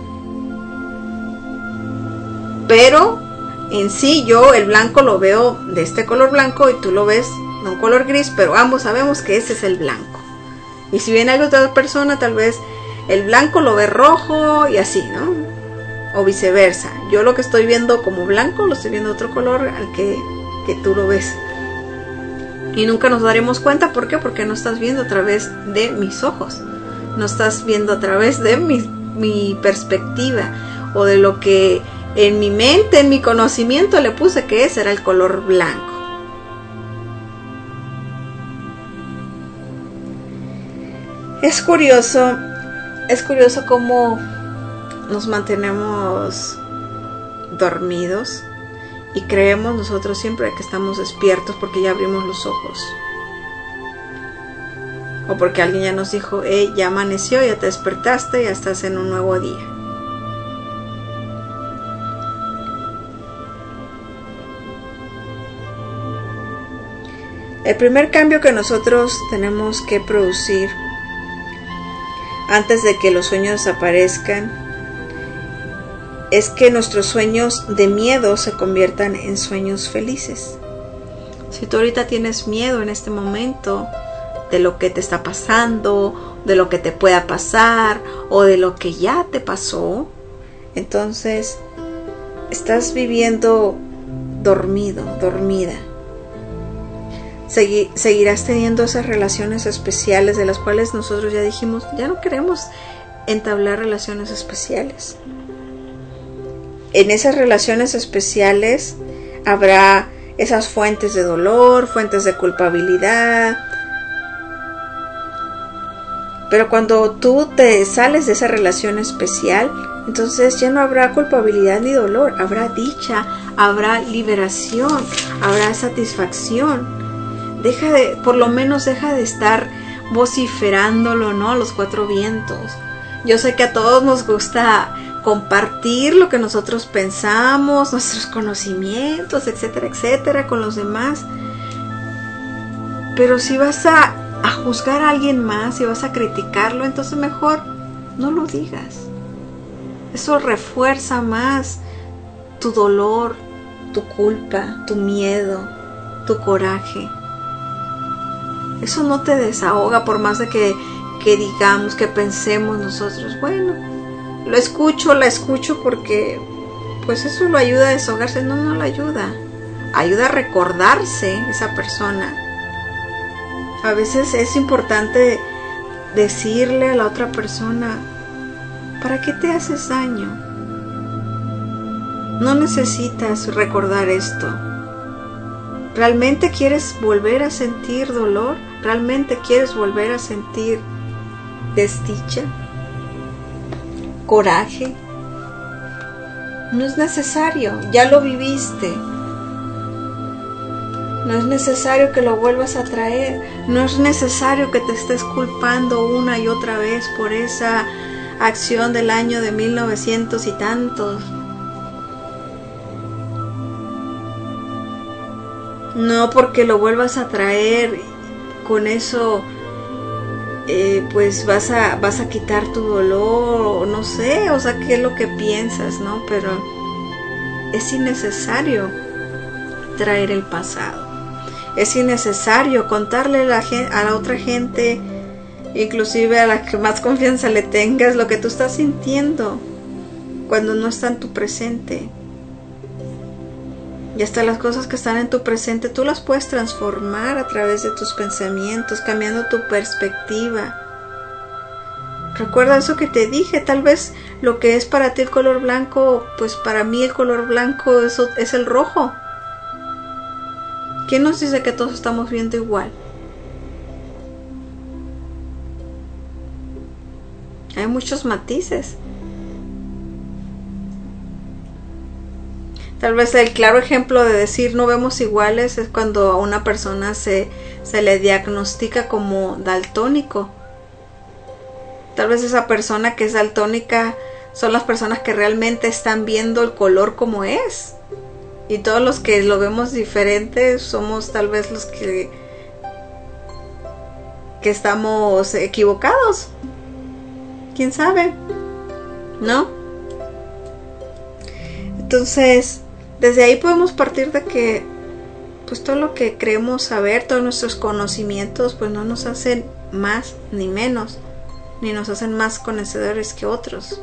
Pero en sí yo el blanco lo veo de este color blanco y tú lo ves de un color gris, pero ambos sabemos que ese es el blanco. Y si viene algo de otra persona, tal vez el blanco lo ve rojo y así, ¿no? O viceversa. Yo lo que estoy viendo como blanco, lo estoy viendo de otro color al que, que tú lo ves. Y nunca nos daremos cuenta. ¿Por qué? Porque no estás viendo a través de mis ojos. No estás viendo a través de mi, mi perspectiva. O de lo que en mi mente, en mi conocimiento le puse que ese era el color blanco. Es curioso, es curioso cómo nos mantenemos dormidos y creemos nosotros siempre que estamos despiertos porque ya abrimos los ojos. O porque alguien ya nos dijo, hey, ya amaneció, ya te despertaste, ya estás en un nuevo día. El primer cambio que nosotros tenemos que producir antes de que los sueños desaparezcan es que nuestros sueños de miedo se conviertan en sueños felices. Si tú ahorita tienes miedo en este momento de lo que te está pasando, de lo que te pueda pasar o de lo que ya te pasó, entonces estás viviendo dormido, dormida. Segui- seguirás teniendo esas relaciones especiales de las cuales nosotros ya dijimos, ya no queremos entablar relaciones especiales. En esas relaciones especiales habrá esas fuentes de dolor, fuentes de culpabilidad. Pero cuando tú te sales de esa relación especial, entonces ya no habrá culpabilidad ni dolor, habrá dicha, habrá liberación, habrá satisfacción. Deja de, por lo menos deja de estar vociferándolo, ¿no? A los cuatro vientos. Yo sé que a todos nos gusta compartir lo que nosotros pensamos, nuestros conocimientos, etcétera, etcétera, con los demás. Pero si vas a, a juzgar a alguien más, si vas a criticarlo, entonces mejor no lo digas. Eso refuerza más tu dolor, tu culpa, tu miedo, tu coraje. Eso no te desahoga por más de que, que digamos, que pensemos nosotros. Bueno, lo escucho, la escucho porque pues eso lo ayuda a desahogarse. No, no lo ayuda. Ayuda a recordarse esa persona. A veces es importante decirle a la otra persona, ¿para qué te haces daño? No necesitas recordar esto. ¿Realmente quieres volver a sentir dolor? ¿Realmente quieres volver a sentir desdicha? ¿Coraje? No es necesario, ya lo viviste. No es necesario que lo vuelvas a traer. No es necesario que te estés culpando una y otra vez por esa acción del año de mil novecientos y tantos. No porque lo vuelvas a traer, con eso eh, pues vas a, vas a quitar tu dolor, o no sé, o sea, qué es lo que piensas, ¿no? Pero es innecesario traer el pasado. Es innecesario contarle a la, gente, a la otra gente, inclusive a la que más confianza le tengas, lo que tú estás sintiendo cuando no está en tu presente. Y hasta las cosas que están en tu presente, tú las puedes transformar a través de tus pensamientos, cambiando tu perspectiva. Recuerda eso que te dije, tal vez lo que es para ti el color blanco, pues para mí el color blanco es, es el rojo. ¿Quién nos dice que todos estamos viendo igual? Hay muchos matices. Tal vez el claro ejemplo de decir no vemos iguales es cuando a una persona se, se le diagnostica como daltónico. Tal vez esa persona que es daltónica son las personas que realmente están viendo el color como es. Y todos los que lo vemos diferente somos tal vez los que, que estamos equivocados. ¿Quién sabe? ¿No? Entonces, desde ahí podemos partir de que pues todo lo que creemos saber, todos nuestros conocimientos, pues no nos hacen más ni menos, ni nos hacen más conocedores que otros.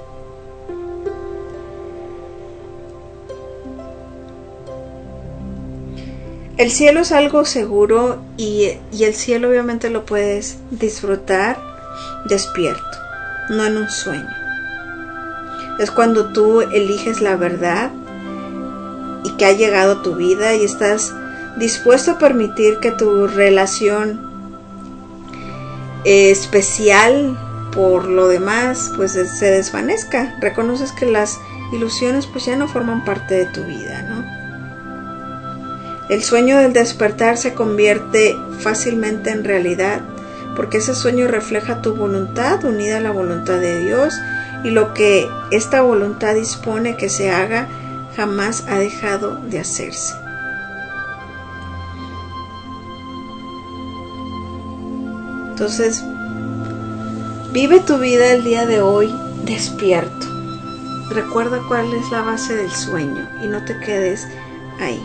El cielo es algo seguro y, y el cielo obviamente lo puedes disfrutar despierto, no en un sueño. Es cuando tú eliges la verdad y que ha llegado a tu vida y estás dispuesto a permitir que tu relación eh, especial por lo demás pues se desvanezca. Reconoces que las ilusiones pues ya no forman parte de tu vida, ¿no? El sueño del despertar se convierte fácilmente en realidad porque ese sueño refleja tu voluntad unida a la voluntad de Dios, y lo que esta voluntad dispone que se haga jamás ha dejado de hacerse. Entonces, vive tu vida el día de hoy despierto. Recuerda cuál es la base del sueño y no te quedes ahí.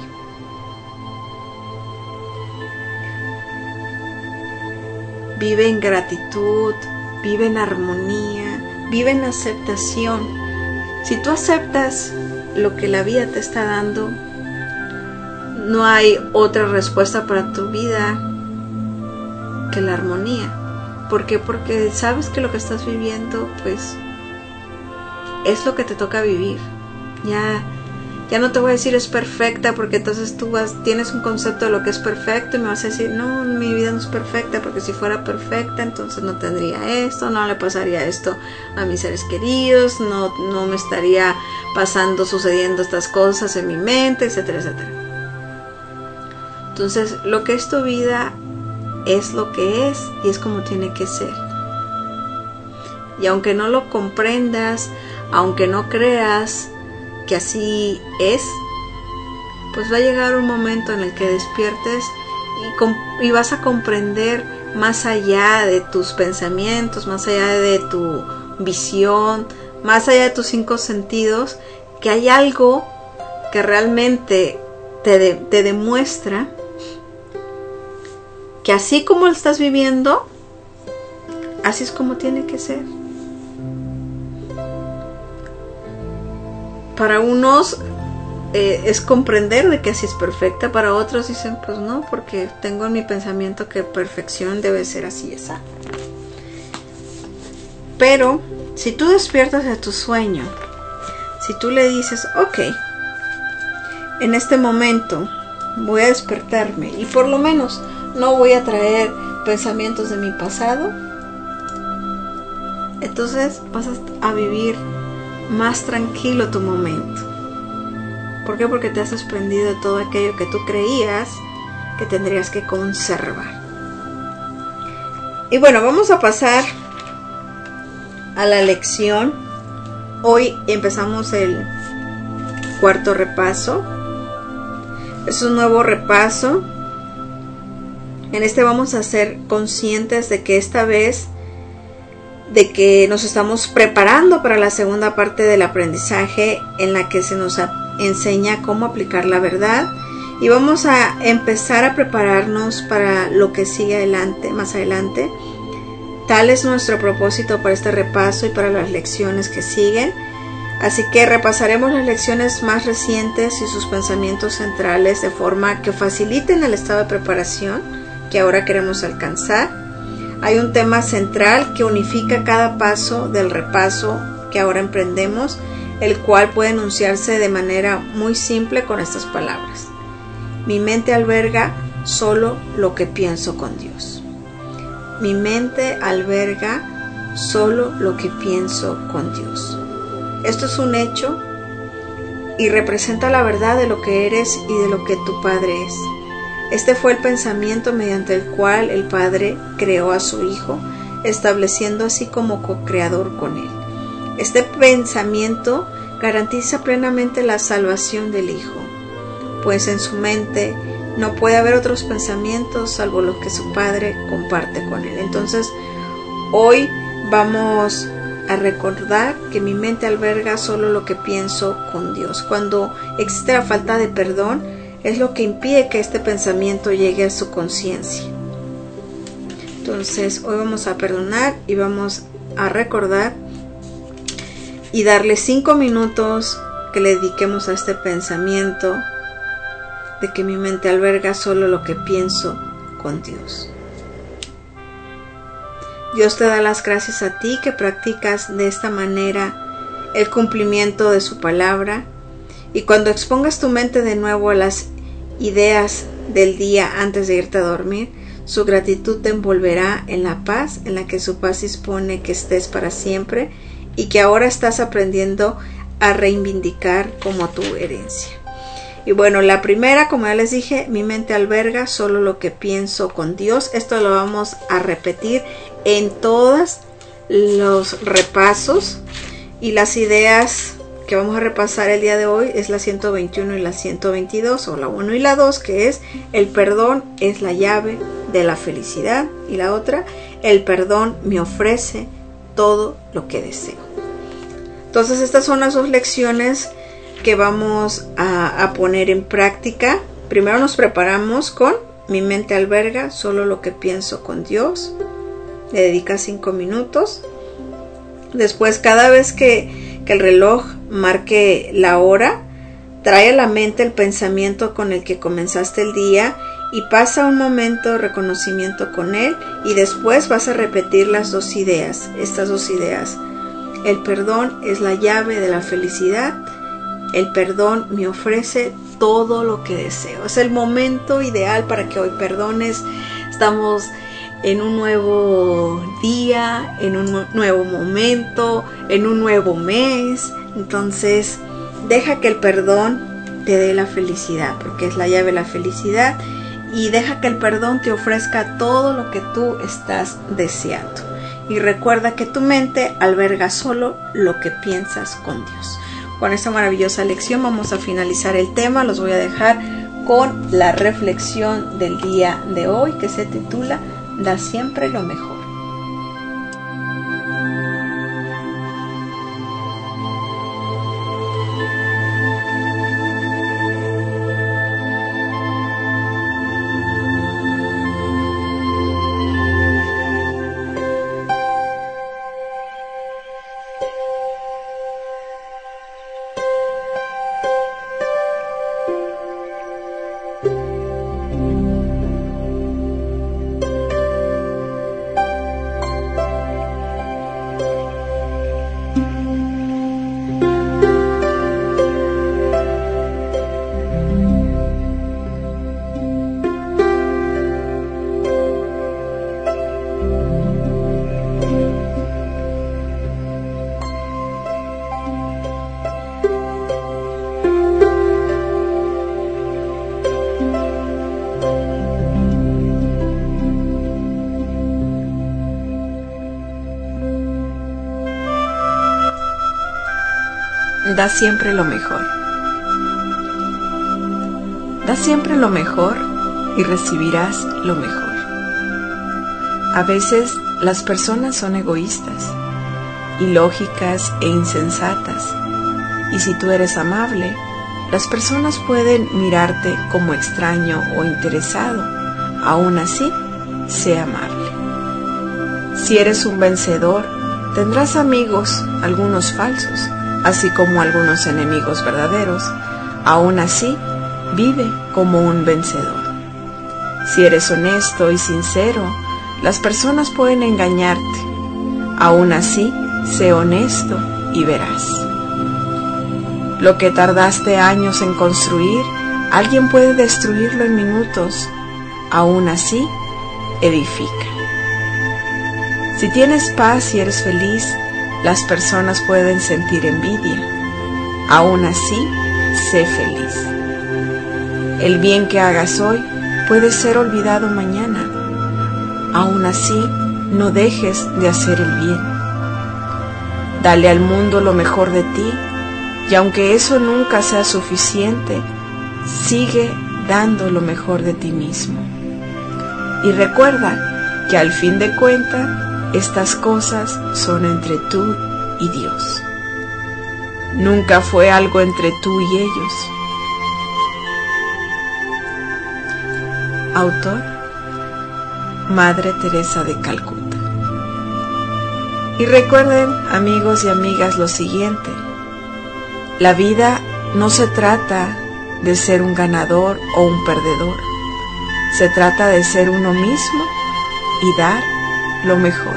Vive en gratitud, vive en armonía, vive en aceptación. Si tú aceptas lo que la vida te está dando, no hay otra respuesta para tu vida que la armonía. ¿Por qué? Porque sabes que lo que estás viviendo, pues, es lo que te toca vivir. Ya, ya no te voy a decir es perfecta, porque entonces tú vas, tienes un concepto de lo que es perfecto y me vas a decir, no, mi vida no es perfecta, porque si fuera perfecta, entonces no tendría esto, no le pasaría esto a mis seres queridos, no, no me estaría pasando, sucediendo estas cosas en mi mente, etcétera, etcétera. Entonces, lo que es tu vida es lo que es y es como tiene que ser. Y aunque no lo comprendas, aunque no creas que así es, pues va a llegar un momento en el que despiertes y, y vas a comprender más allá de tus pensamientos, más allá de tu visión, más allá de tus cinco sentidos, que hay algo que realmente te, de, te demuestra que así como lo estás viviendo, así es como tiene que ser. Para unos eh, es comprender de que así es perfecta, para otros dicen pues no, porque tengo en mi pensamiento que perfección debe ser así, esa. Pero si tú despiertas de tu sueño, si tú le dices, ok, en este momento voy a despertarme y por lo menos no voy a traer pensamientos de mi pasado, entonces vas a vivir más tranquilo tu momento. ¿Por qué? Porque te has desprendido de todo aquello que tú creías que tendrías que conservar. Y bueno, vamos a pasar a la lección. Hoy empezamos el cuarto repaso. Es un nuevo repaso. En este vamos a ser conscientes de que esta vez de que nos estamos preparando para la segunda parte del aprendizaje en la que se nos enseña cómo aplicar la verdad, y vamos a empezar a prepararnos para lo que sigue adelante, más adelante. Tal es nuestro propósito para este repaso y para las lecciones que siguen. Así que repasaremos las lecciones más recientes y sus pensamientos centrales de forma que faciliten el estado de preparación que ahora queremos alcanzar. Hay un tema central que unifica cada paso del repaso que ahora emprendemos, el cual puede enunciarse de manera muy simple con estas palabras: mi mente alberga solo lo que pienso con Dios. Mi mente alberga solo lo que pienso con Dios. Esto es un hecho y representa la verdad de lo que eres y de lo que tu Padre es. Este fue el pensamiento mediante el cual el Padre creó a su Hijo, estableciendo así como co-creador con él. Este pensamiento garantiza plenamente la salvación del Hijo, pues en su mente no puede haber otros pensamientos salvo los que su Padre comparte con él. Entonces, hoy vamos a recordar que mi mente alberga solo lo que pienso con Dios. Cuando existe la falta de perdón, es lo que impide que este pensamiento llegue a su conciencia. Entonces, hoy vamos a perdonar y vamos a recordar y darle cinco minutos que le dediquemos a este pensamiento de que mi mente alberga solo lo que pienso con Dios. Dios te da las gracias a ti que practicas de esta manera el cumplimiento de su palabra, y cuando expongas tu mente de nuevo a las ideas del día antes de irte a dormir, su gratitud te envolverá en la paz en la que su paz dispone que estés para siempre y que ahora estás aprendiendo a reivindicar como tu herencia. Y bueno, la primera, como ya les dije, mi mente alberga solo lo que pienso con Dios. Esto lo vamos a repetir en todos los repasos, y las ideas que vamos a repasar el día de hoy es la ciento veintiuno y la ciento veintidós, o la uno y la dos, que es: el perdón es la llave de la felicidad, y la otra: el perdón me ofrece todo lo que deseo. Entonces, estas son las dos lecciones que vamos a, a poner en práctica. Primero nos preparamos con mi mente alberga solo lo que pienso con Dios. Le dedicas cinco minutos. Después, cada vez que, que el reloj marque la hora, trae a la mente el pensamiento con el que comenzaste el día y pasa un momento de reconocimiento con él, y después vas a repetir las dos ideas, estas dos ideas: el perdón es la llave de la felicidad, el perdón me ofrece todo lo que deseo. Es el momento ideal para que hoy perdones. Estamos en un nuevo día, en un nuevo momento, en un nuevo mes. Entonces, deja que el perdón te dé la felicidad, porque es la llave de la felicidad, y deja que el perdón te ofrezca todo lo que tú estás deseando. Y recuerda que tu mente alberga solo lo que piensas con Dios. Con esta maravillosa lección vamos a finalizar el tema. Los voy a dejar con la reflexión del día de hoy, que se titula Da siempre lo mejor. Da siempre lo mejor. Da siempre lo mejor y recibirás lo mejor. A veces las personas son egoístas, ilógicas e insensatas, y si tú eres amable, las personas pueden mirarte como extraño o interesado. Aún así, sé amable. Si eres un vencedor, tendrás amigos, algunos falsos, así como algunos enemigos verdaderos. Aún así, vive como un vencedor. Si eres honesto y sincero, las personas pueden engañarte. Aún así, sé honesto y verás. Lo que tardaste años en construir, alguien puede destruirlo en minutos. Aún así, edifica. Si tienes paz y eres feliz, las personas pueden sentir envidia. Aún así, sé feliz. El bien que hagas hoy puede ser olvidado mañana. Aún así, no dejes de hacer el bien. Dale al mundo lo mejor de ti, y aunque eso nunca sea suficiente, sigue dando lo mejor de ti mismo. Y recuerda que al fin de cuentas, estas cosas son entre tú y Dios. Nunca fue algo entre tú y ellos. Autor: Madre Teresa de Calcuta. Y recuerden, amigos y amigas, lo siguiente: la vida no se trata de ser un ganador o un perdedor. Se trata de ser uno mismo y dar lo mejor.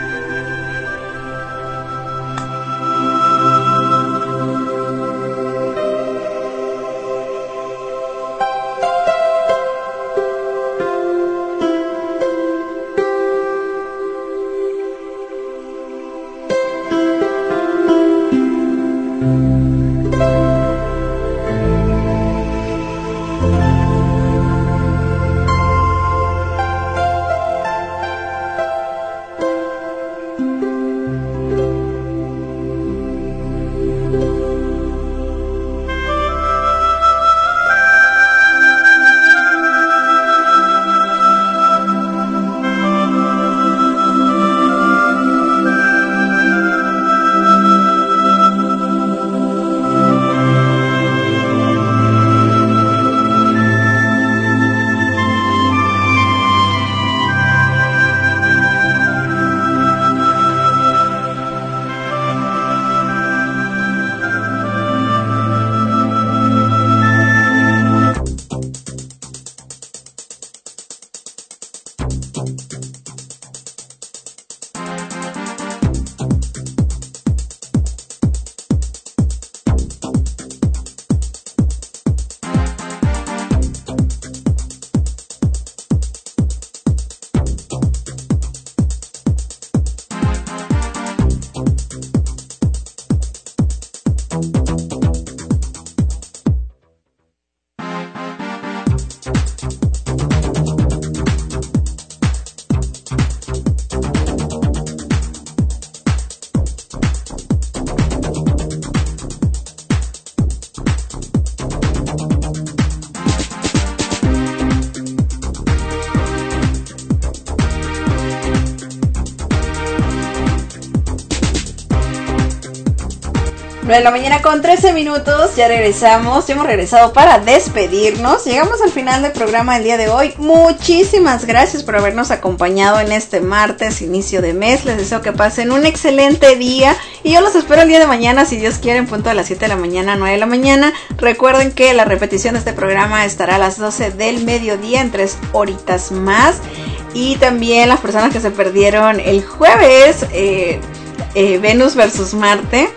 nueve de la mañana con trece minutos, ya regresamos, ya hemos regresado para despedirnos. Llegamos al final del programa del día de hoy. Muchísimas gracias por habernos acompañado en este martes, inicio de mes. Les deseo que pasen un excelente día y yo los espero el día de mañana, si Dios quiere, en punto de las siete de la mañana, nueve de la mañana. Recuerden que la repetición de este programa estará a las doce del mediodía, en tres horitas más. Y también las personas que se perdieron el jueves, eh, eh, Venus versus Marte,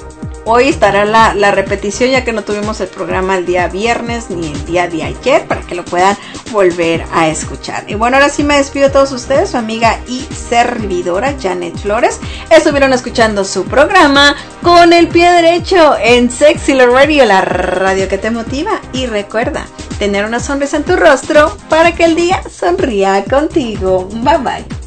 hoy estará la, la repetición, ya que no tuvimos el programa el día viernes ni el día de ayer, para que lo puedan volver a escuchar. Y bueno, ahora sí me despido de todos ustedes, su amiga y servidora Janet Flores. Estuvieron escuchando su programa Con el Pie Derecho en Sexy Love Radio, la radio que te motiva. Y recuerda, tener una sonrisa en tu rostro para que el día sonría contigo. Bye bye.